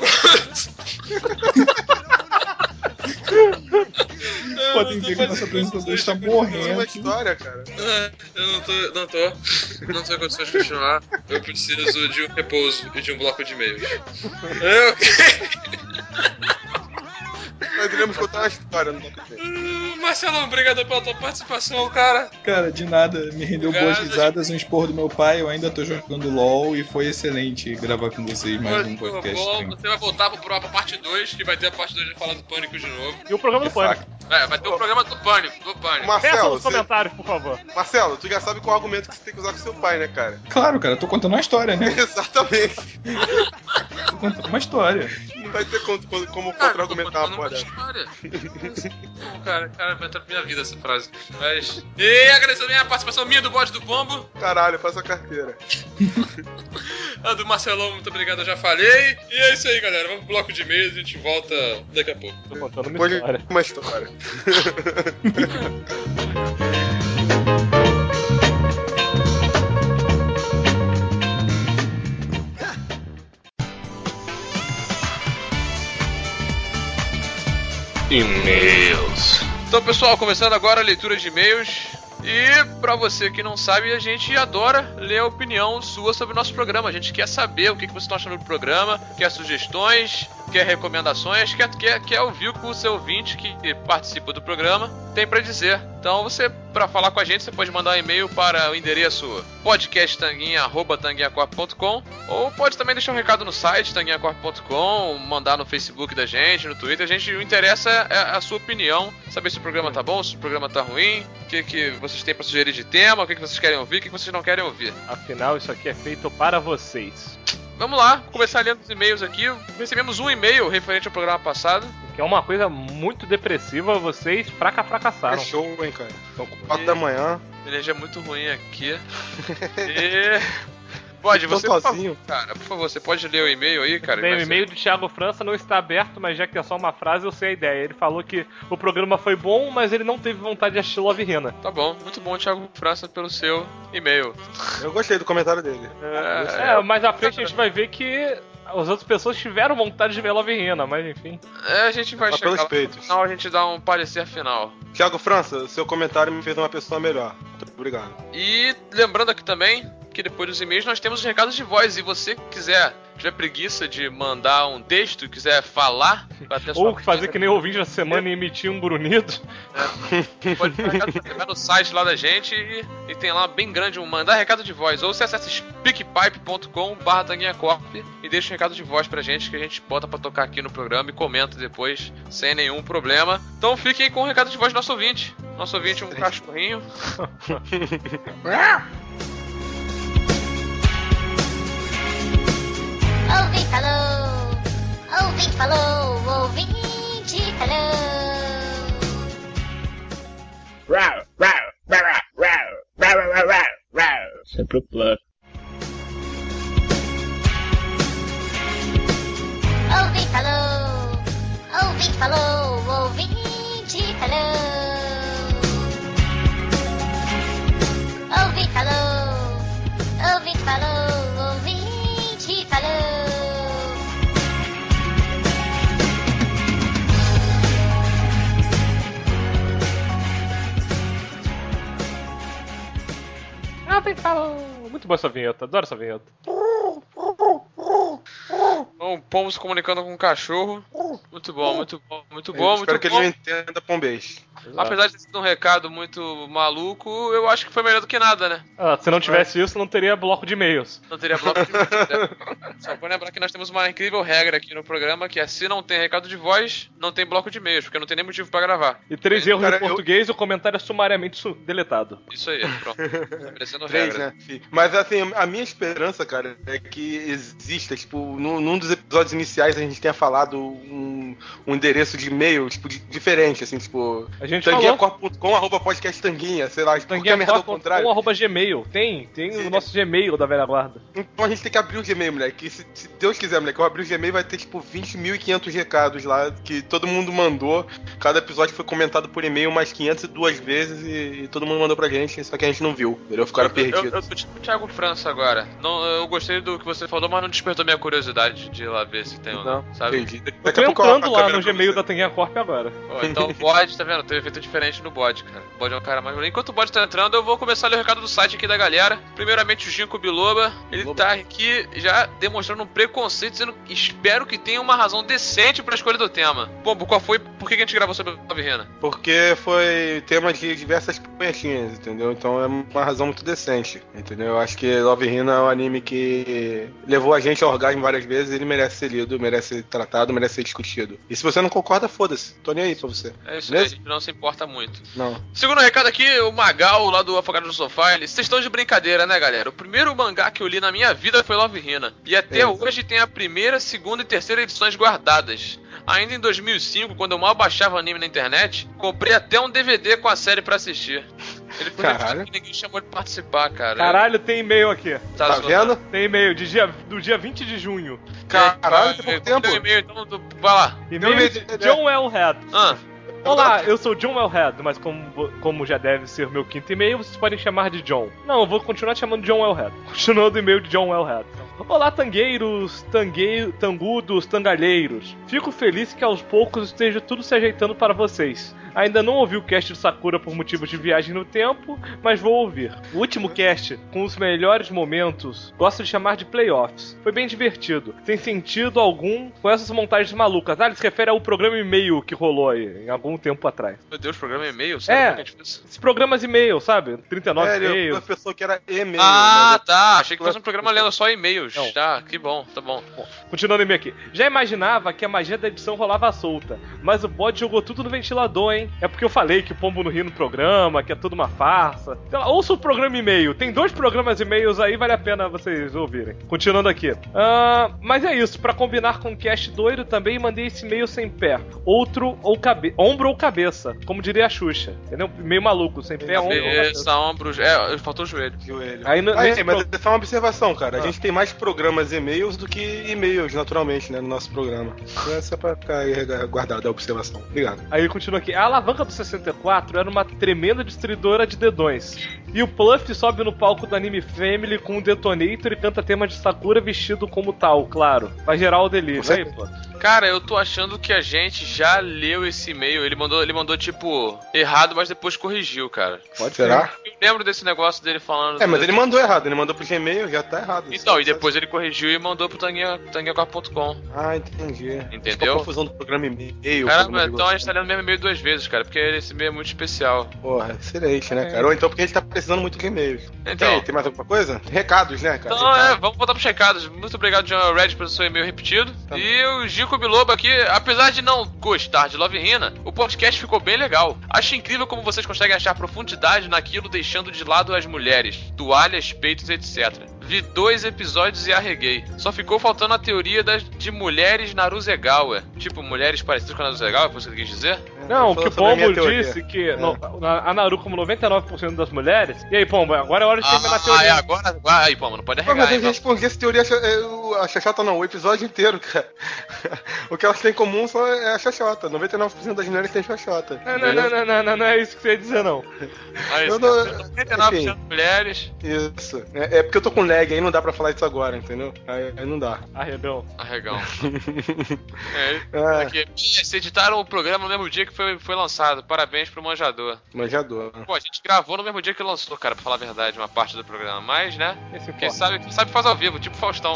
Podem ver que o nosso apresentador está morrendo. Uma história, cara. Eu não tô em condições de continuar. Eu preciso de um repouso e de um bloco de e-mails. Nós iremos contar uma história no Marcelão, obrigado pela tua participação, cara. Cara, de nada, me rendeu boas risadas, um esporro do meu pai, eu ainda tô jogando LOL e foi excelente gravar com vocês mais um podcast. Bom, você vai voltar pra parte 2, que vai ter a parte 2 de falar do Pânico de novo. E o programa do Pânico. Vai ter o programa do Pânico, Peça nos comentários, por favor. Marcelo, tu já sabe qual argumento que você tem que usar com seu pai, né, cara? Claro, cara, eu tô contando uma história, né? Exatamente. Tô contando uma história. Não vai ter como contra-argumentar uma porra. Cara, vai entrar pra minha vida essa frase. Mas... E agradeço também a participação minha do bode do pombo. Caralho, faz a carteira. A do Marcelão, muito obrigado, eu já falei. E é isso aí, galera. Vamos pro bloco de e-mails e a gente volta daqui a pouco. Tô contando uma história. Uma história. E-mails. Então, pessoal, começando agora a leitura de e-mails. E pra você que não sabe, a gente adora ler a opinião sua sobre o nosso programa. A gente quer saber o que vocês estão achando do programa, quer sugestões, quer recomendações, quer ouvir o que o seu ouvinte que participa do programa tem pra dizer. Então você, pra falar com a gente, você pode mandar um e-mail para o endereço podcasttanguinha@tanguinhacorp.com, ou pode também deixar um recado no site tanguinhacorp.com, mandar no Facebook da gente, no Twitter. O interessa é a sua opinião, saber se o programa tá bom, se o programa tá ruim, o que vocês têm pra sugerir de tema, o que vocês querem ouvir, o que vocês não querem ouvir. Afinal, isso aqui é feito para vocês. Vamos lá, começar lendo os e-mails aqui. Recebemos um e-mail referente ao programa passado. Que é uma coisa muito depressiva, vocês fracassaram. É show, hein, cara. São 4 da manhã. A energia é muito ruim aqui. E... Pode, você sozinho. Cara, por favor, você pode ler o e-mail aí, cara? Bem, o e-mail do Thiago França não está aberto, mas já que é só uma frase, eu sei a ideia. Ele falou que o programa foi bom, mas ele não teve vontade de assistir Love Hina. Tá bom, muito bom, Thiago França, pelo seu e-mail. Eu gostei do comentário dele. Mais à frente a gente vai ver que as outras pessoas tiveram vontade de ver Love Hina, mas enfim. A gente vai chegar pelos peitos. No final, a gente dá um parecer final. Thiago França, seu comentário me fez uma pessoa melhor. Muito obrigado. E lembrando aqui também que depois dos e-mails nós temos os recados de voz. E você que tiver preguiça de mandar um texto e quiser falar, ou fazer que nem ouvinte essa semana e emitir um grunhido, pode pegar no site lá da gente e tem lá bem grande um mandar recado de voz. Ou você acessa speakpipe.com/tanguinhacorp e deixa um recado de voz pra gente, que a gente bota pra tocar aqui no programa e comenta depois sem nenhum problema. Então fiquem com o recado de voz do nosso ouvinte. Nosso ouvinte é um cachorrinho. Ouvinte falou, ouvinte falou, ouvinte falou. Rau, rau, rau, rau, rau, rau, rau, rau. Sempre o plano. Ouvinte falou, ouvinte falou, ouvinte falou. Ouvinte falou, ouvinte falou, ouvinte falou. Muito boa essa vinheta, adoro essa vinheta. Um pombo se comunicando com um cachorro. Muito bom, muito bom, muito bom. Espero que ele não entenda pombês. Apesar de ter sido um recado muito maluco, eu acho que foi melhor do que nada, né? Se não tivesse isso, não teria bloco de e-mails. Não teria bloco de e-mails, né? Só pra lembrar que nós temos uma incrível regra aqui no programa, que é se não tem recado de voz, não tem bloco de e-mails, porque não tem nem motivo pra gravar. E 3 erros em português e o comentário é sumariamente deletado. Isso aí, pronto. Estabelecendo 3, regra. né? Mas assim, a minha esperança, cara, é que exista, tipo, num dos episódios iniciais a gente tenha falado um endereço de e-mail, tipo, diferente, assim, tipo... A gente tanguinhacorp.com/podcasttanguinha, sei lá, porque a merda ao contrário. @gmail. Tem Sim. o nosso Gmail da velha guarda. Então a gente tem que abrir o Gmail, moleque. Se Deus quiser, moleque, eu abrir o Gmail vai ter tipo 20.500 recados lá que todo mundo mandou. Cada episódio foi comentado por e-mail umas 502 vezes e todo mundo mandou pra gente, só que a gente não viu, entendeu? Ficaram perdidos. Eu tô tipo o Thiago França agora. Não, eu gostei do que você falou, mas não despertou minha curiosidade de ir lá ver se tem ou não, sabe? Entendi. Eu tô entrando lá no Gmail da Tanguinha Corp agora. Então o bode, tá vendo? Tem um efeito diferente no bode, cara. O bode é um cara mais... Enquanto o bode tá entrando, eu vou começar a ler o recado do site aqui da galera. Primeiramente o Ginkgo Biloba. Ele tá aqui já demonstrando um preconceito, dizendo que espero que tenha uma razão decente pra escolha do tema. Bom, qual foi? Por que a gente gravou sobre Love Hina? Porque foi tema de diversas punhetinhas, entendeu? Então é uma razão muito decente, entendeu? Eu acho que Love Hina é um anime que levou a gente ao orgasmo várias vezes. Ele merece ser lido, merece ser tratado, merece ser discutido. E se você não concorda, foda-se. Tô nem aí pra você. É isso aí, a gente não se importa muito. Não. Segundo recado aqui, o Magal, lá do Afogado no Sofá, vocês estão de brincadeira, né, galera? O primeiro mangá que eu li na minha vida foi Love Hina. E até hoje tem a primeira, segunda e terceira edições guardadas. Ainda em 2005, quando eu mal baixava anime na internet, comprei até um DVD com a série pra assistir. Ele foi Caralho. que ninguém chamou de participar, cara. Caralho, tem e-mail aqui. Tá vendo? Tem e-mail do dia 20 de junho. Caralho, tem pouco tempo. Tem e-mail, então vai lá. E-mail de John Elhead. Olá, eu sou John Elhead, mas como já deve ser meu quinto e-mail, vocês podem chamar de John. Não, eu vou continuar chamando John Elhead. Continuando o e-mail de John Elhead. Olá, tangueiros, tangudos, tangalheiros. Fico feliz que aos poucos esteja tudo se ajeitando para vocês. Ainda não ouvi o cast de Sakura por motivos de viagem no tempo, mas vou ouvir. O último cast, com os melhores momentos, gosto de chamar de playoffs. Foi bem divertido, sem sentido algum com essas montagens malucas. Ele se refere ao programa e-mail que rolou aí, em algum tempo atrás. Meu Deus, programa e-mail? Sério, esses programas e-mail, sabe? 39 e-mails. Uma pessoa que era e-mail. Tá. Achei que fosse um programa lendo só e-mails. Não. Tá, que bom, tá bom. Continuando e-mail aqui. Já imaginava que a magia da edição rolava solta, mas o bot jogou tudo no ventilador, hein? É porque eu falei que o pombo não ri no programa, que é tudo uma farsa. Então, ouça o programa e-mail. Tem 2 programas e-mails aí, vale a pena vocês ouvirem. Continuando aqui. Mas é isso. Pra combinar com o cast doido, também mandei esse e-mail sem pé. Ombro ou cabeça. Como diria a Xuxa. Entendeu? Meio maluco. Sem pé, ombro ou cabeça. Ombro. faltou o joelho. Mas é só uma observação, cara. A gente tem mais programas e-mails do que e-mails, naturalmente, né? No nosso programa. Então é só pra ficar aí guardada a observação. Obrigado. Aí ele continua aqui. A alavanca do 64 era uma tremenda destruidora de dedões. E o Pluff sobe no palco do Anime Family com um detonator e canta tema de Sakura vestido como tal, claro. Vai gerar o delírio. Aí, Pluff. Cara, eu tô achando que a gente já leu esse e-mail. Ele mandou tipo, errado, mas depois corrigiu, cara. Pode ser. Eu lembro desse negócio dele falando... mas ele mandou errado. Ele mandou pro Gmail, já tá errado. Então, e depois ele corrigiu e mandou pro tanguecorp.com. Entendi. Entendeu? A confusão do programa e-mail. Caramba, então a gente tá lendo o mesmo e-mail 2 vezes, cara, porque esse e-mail é muito especial. Porra, excelente, né, cara? Ou então porque a gente tá precisando muito de e-mails. Então, tem mais alguma coisa? Recados, né, cara? Então, vamos voltar pros recados. Muito obrigado, John Red, pelo seu e-mail repetido. Tá. E o Gico Biloba aqui, apesar de não gostar de Love Hina, o podcast ficou bem legal. Acho incrível como vocês conseguem achar profundidade naquilo, deixando de lado as mulheres, toalhas, peitos, etc. Vi 2 episódios e arreguei. Só ficou faltando a teoria de mulheres Naruzegawa. Tipo, mulheres parecidas com a Naruzegawa, foi isso que você quis dizer? Não, que o Pombo disse que a Naru, como 99% das mulheres... E aí, Pombo, agora é hora de terminar a teoria. Agora... Aí, Pombo, não pode arregar. Mas a gente respondia essa teoria, a Xaxota não, o episódio inteiro, cara. O que elas têm em comum só é a Xaxota. 99% das mulheres têm Xaxota. Não é isso que você ia dizer, não. 99% das mulheres... Isso. É porque eu tô com lag, aí não dá pra falar isso agora, entendeu? Aí não dá. Arregão. Aqui, eles editaram o programa no mesmo dia que foi lançado. Parabéns pro Manjador. Pô, a gente gravou no mesmo dia que lançou, cara, pra falar a verdade, uma parte do programa. Mas, né? Quem sabe faz ao vivo, tipo Faustão.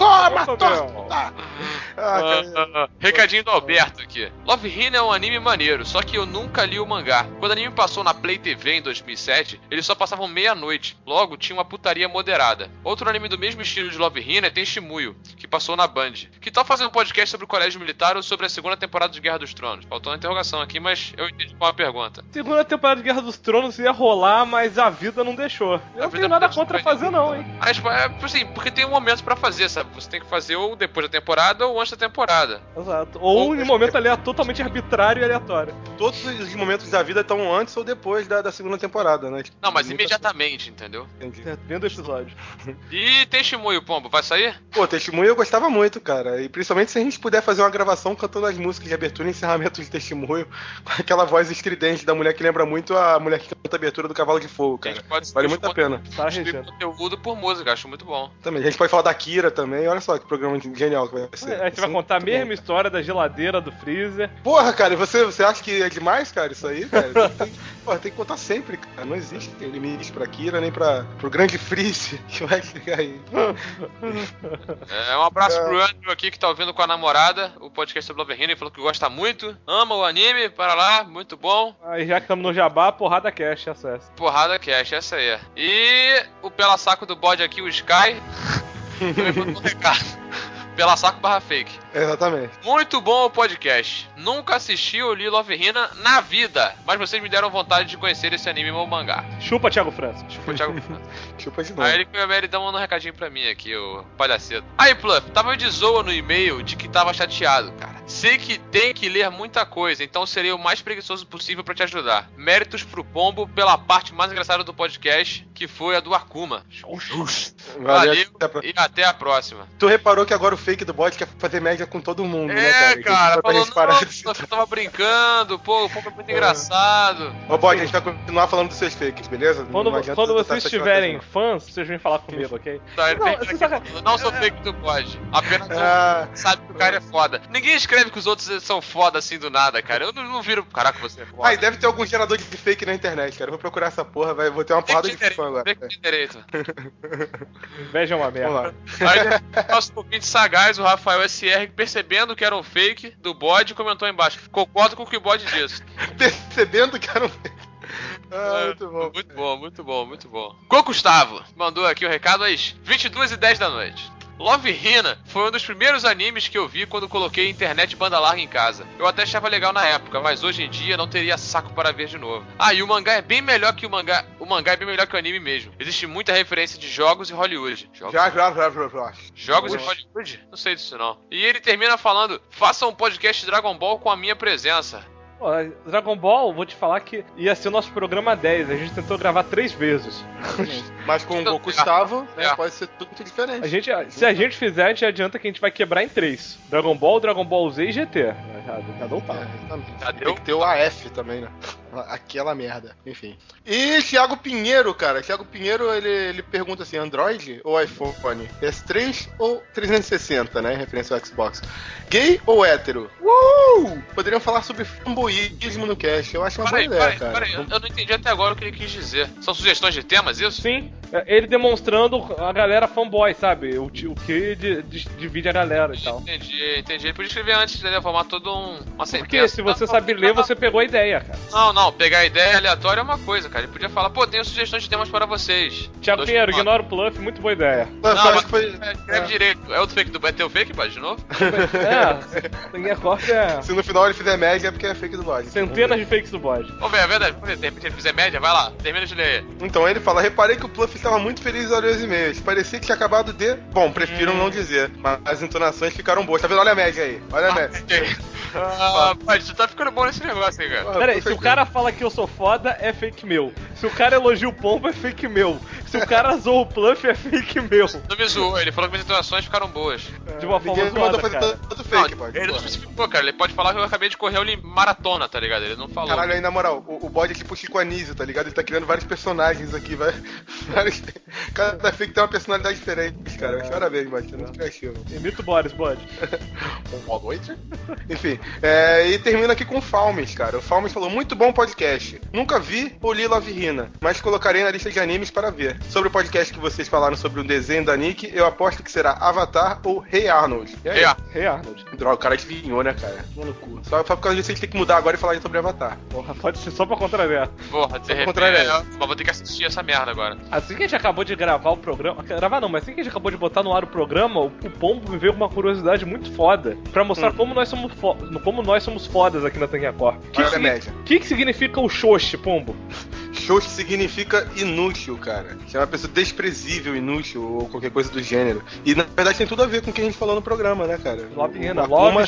Recadinho do Alberto aqui. Love Hina é um anime maneiro, só que eu nunca li o mangá. Quando o anime passou na Play TV em 2007, eles só passavam meia-noite. Logo, tinha uma putaria moderada. Outro anime do mesmo estilo de Love Hina é Tenshimuyo, que passou na Band. Que tal fazer um podcast sobre o Colégio Militar ou sobre a segunda temporada de Guerra dos Tronos? Faltou uma interrogação aqui, mas eu entendi com uma pergunta. Segunda temporada de Guerra dos Tronos ia rolar, mas a vida não deixou. Eu não tenho nada contra fazer não, hein? Mas, assim, porque tem um momento pra fazer, sabe? Você tem que fazer ou depois da temporada ou antes da temporada. Exato. Ou em um momento totalmente arbitrário e aleatório. Todos os momentos da vida estão antes ou depois da segunda temporada, né? Não, mas imediatamente, entendeu? Entendi. Vendo o episódio. E Tenshimuyo, Pombo, vai sair? Pô, Tenshimuyo eu gostava muito, cara. E principalmente se a gente puder fazer uma gravação cantando as músicas de abertura e encerramento de Tenshimuyo com aquela voz estridente da mulher que lembra muito a mulher que canta a abertura do Cavalo de Fogo, cara. Vale muito a pena. Conteúdo por música, acho muito bom. Também. A gente pode falar da Kira também. Olha só que programa genial que vai ser. A gente vai contar a mesma história da geladeira, do freezer. Porra, cara, você acha que é demais, cara, isso aí, cara? Tem que contar sempre, cara. Não existe limite pra Kira, nem pro grande freeze que vai chegar aí. Um abraço pro Andrew aqui que tá ouvindo com a namorada o podcast sobre Love Hina e falou que gosta muito, ama o anime, para lá, muito bom. Aí já que estamos no Jabá, Porrada Cash, acesso. Porrada Cash, essa aí. E o pela saco do bode aqui, o Sky, também mandou um recado. Pela saco / fake. Exatamente. Muito bom o podcast. Nunca assisti ou li Love Hina na vida, mas vocês me deram vontade de conhecer esse anime ou mangá. Chupa, Thiago França. Chupa de novo. Aí ele deu um recadinho pra mim aqui, o palhaceto. Aí, Pluff, tava de zoa no e-mail de que tava chateado, cara. Sei que tem que ler muita coisa, então serei o mais preguiçoso possível pra te ajudar. Méritos pro Pombo pela parte mais engraçada do podcast, que foi a do Akuma. Valeu e até a próxima. Tu reparou que agora o fake do bot quer fazer média com todo mundo, né, cara? Cara, falou, não, eu tava brincando, pô, o Pombo é muito engraçado. Ô, bot, a gente vai continuar falando dos seus fakes, beleza? Quando vocês tiverem fãs, vocês vêm falar comigo, ok? Tá, não sou fake do bot. Apenas sabe que o cara é foda. Ninguém escreve que os outros são foda assim do nada, cara. Eu não viro. Caraca, você é foda. Ah, e deve ter algum gerador de fake na internet, cara. Eu vou procurar essa porra, vou ter uma porrada de fã agora. Direito. Veja uma merda. Aí, nosso ouvinte sagaz, o Rafael SR, percebendo que era um fake do bode, comentou aí embaixo. Concordo com o que o bode disse. Percebendo que era um fake. Muito bom. Muito bom, muito bom, muito bom. Com Gustavo mandou aqui o recado às 22h10 da noite. Love Hina foi um dos primeiros animes que eu vi quando coloquei internet banda larga em casa. Eu até achava legal na época, mas hoje em dia não teria saco para ver de novo. Ah, e o mangá é bem melhor que o mangá é bem melhor que o anime mesmo. Existe muita referência de jogos e Hollywood. Jogos e Hollywood? Não sei disso não. E ele termina falando: faça um podcast Dragon Ball com a minha presença. Pô, Dragon Ball, vou te falar que ia ser o nosso programa 10. A gente tentou gravar 3 vezes. Mas com o Gustavo, né, pode ser tudo muito diferente. Se a gente fizer, a gente adianta que a gente vai quebrar em 3. Dragon Ball Z e GT. Já deu pau. Tem que ter o AF também, né? Aquela merda. Enfim. E Thiago Pinheiro, cara. Thiago Pinheiro, ele pergunta assim, Android ou iPhone? PS3 ou 360, né? Referência ao Xbox. Gay ou hétero? Poderiam falar sobre fanboyismo no cast. Eu acho uma boa ideia, cara. Peraí, eu não entendi até agora o que ele quis dizer. São sugestões de temas, isso? Sim. Ele demonstrando a galera fanboy, sabe? O que divide a galera e tal. Entendi. Ele podia escrever antes, né? Formar todo uma sentença. Porque se você sabe ler, você pegou a ideia, cara. Não. Pegar a ideia aleatória é uma coisa, cara. Ele podia falar, pô, tenho sugestões de temas para vocês. Thiago Pinheiro, ignora o Pluff, muito boa ideia. Não, mas escreve direito. É outro fake do... É teu fake, bode, de novo? Se no final ele fizer média, é porque é fake do bode. Centenas de fakes do bode. Vamos ver, é verdade. De repente ele fizer média, vai lá. Termina de ler. Então ele fala, reparei que o Pluff estava muito feliz ao ler os e-mails. Parecia que tinha acabado de... Bom, prefiro não dizer. Mas as entonações ficaram boas. Tá vendo? Olha a média aí. Olha a média. Pode, tu tá ficando bom nesse negócio aí, cara. Peraí, se o cara fala que eu sou foda, é fake meu. Se o cara elogia o Pombo, é fake meu. Se o cara zoou o Pluff, é fake meu. Não me zoou, ele falou que minhas entonações ficaram boas. De uma forma zoada, cara. Fake, ele não especificou, cara. Ele pode falar que eu acabei de correr o maratona, tá ligado? Ele não falou. Caralho, aí na moral, o bode é tipo o Chico Anísio, tá ligado? Ele tá criando vários personagens aqui, cada fake tem uma personalidade diferente, cara. Parabéns, bode, você é muito criativo. Imita o Boris, bode. Boa noite. Enfim, e termina aqui com o Falmes, cara. O Falmes falou, muito bom podcast. Nunca vi ou li Love Hina, mas colocarei na lista de animes para ver. Sobre o podcast que vocês falaram sobre o desenho da Nick, eu aposto que será Avatar ou Rei Arnold. Rei Arnold. Droga, o cara adivinhou, né, cara? No cu. Só por causa disso a gente tem que mudar agora e falar sobre Avatar. Porra, pode ser só pra contrariar. Porra, de repente, mas vou ter que assistir essa merda agora. Assim que a gente acabou de gravar o programa... Gravar não, mas assim que a gente acabou de botar no ar o programa, o Pombo me veio com uma curiosidade muito foda pra mostrar como nós somos fodas aqui na Tanguinha Corp. O que significa o Xoxi, Pombo? Xoxi significa inútil, cara. Que é uma pessoa desprezível, inútil ou qualquer coisa do gênero. E na verdade tem tudo a ver com o que a gente falou no programa, né, cara? Love Hina,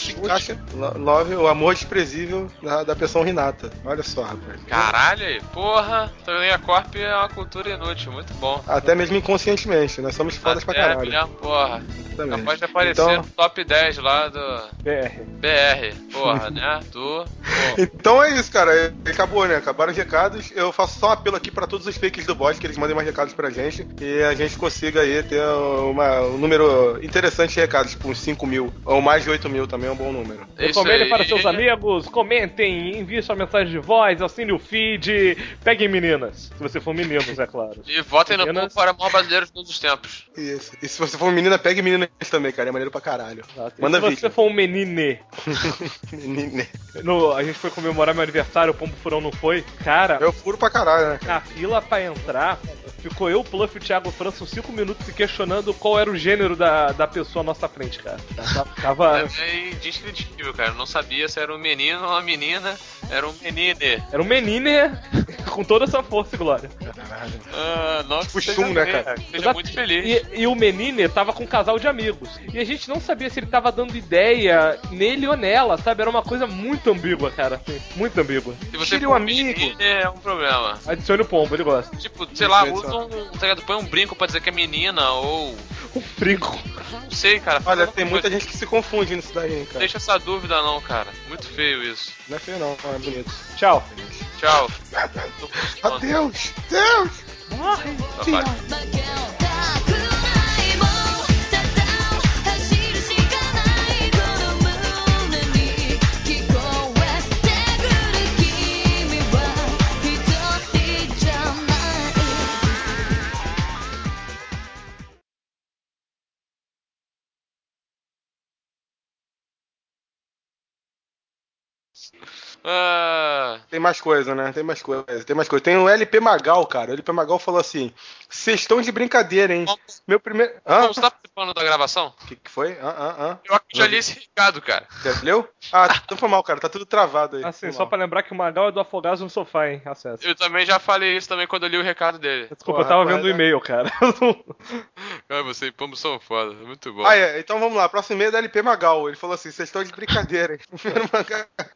Love, o amor desprezível da pessoa Renata. Olha só, rapaz. Caralho aí, porra. Tanguinha Corp é uma cultura inútil, muito bom. Até mesmo inconscientemente, nós somos fodas pra caralho. Porra. Capaz de aparecer no top 10 lá do... BR, porra, né? Então é isso, cara. Acabou, né? Acabaram os recados. Eu faço só um apelo aqui pra todos os fakes do bot, que eles mandem mais recados pra gente. E a gente consiga aí ter um número interessante de recados, tipo uns 5 mil. Ou mais de 8 mil também é um bom número. Recomende para seus amigos, comentem, envie sua mensagem de voz, assine o feed, peguem meninas. Se você for meninos, é claro. E votem no povo para o maior brasileiro de todos os tempos. Isso. E se você for menina, pegue meninas também, cara. É maneiro pra caralho. Manda vídeo. Se você for um menine. Menine. A gente foi comemorar meu aniversário, o Pombo Furão não foi. Cara... Eu furo pra caralho, né? Na fila pra entrar, ficou eu, o Pluff e o Thiago França uns 5 minutos se questionando qual era o gênero da pessoa à nossa frente, cara. Tava... É indescritível, cara. Eu não sabia se era um menino ou uma menina. Era um menine. Era um menine com toda essa força e glória. Nossa, Tipo Shun, né, cara? Seja muito feliz. E o Menine tava com um casal de amigos. E a gente não sabia se ele tava dando ideia nele ou nela, sabe? Era uma coisa muito ambígua, cara. Assim, muito ambígua. Se você Tire for um amigo. menino, é um problema. Adicione o pombo, ele gosta. Tipo, sei lá, usa põe um brinco pra dizer que é menina, ou... Um brinco. Não sei, cara. Olha, tem muita gente que se confunde nisso daí, hein, cara. Deixa essa dúvida não, cara. Muito feio isso. Não é feio não, é bonito. Tchau. Tchau. Adeus! Deus! Morre! Papai. Tem mais coisa, né? Tem mais coisa. Tem o LP Magal, cara. O LP Magal falou assim: vocês estão de brincadeira, hein? Meu primeiro. Como você tá participando da gravação? O que foi? Eu já li esse recado, cara. Já leu? Então foi mal, cara. Tá tudo travado aí. Assim, só pra lembrar que o Magal é do Afogados no Sofá, hein? Acesso. Eu também já falei isso também quando eu li o recado dele. Desculpa, eu tava vendo o e-mail, cara. Cara, você e Pombo são foda. Muito bom. Então vamos lá. Próximo e-mail é da LP Magal. Ele falou assim: vocês estão de brincadeira, hein? Primeiro Magal.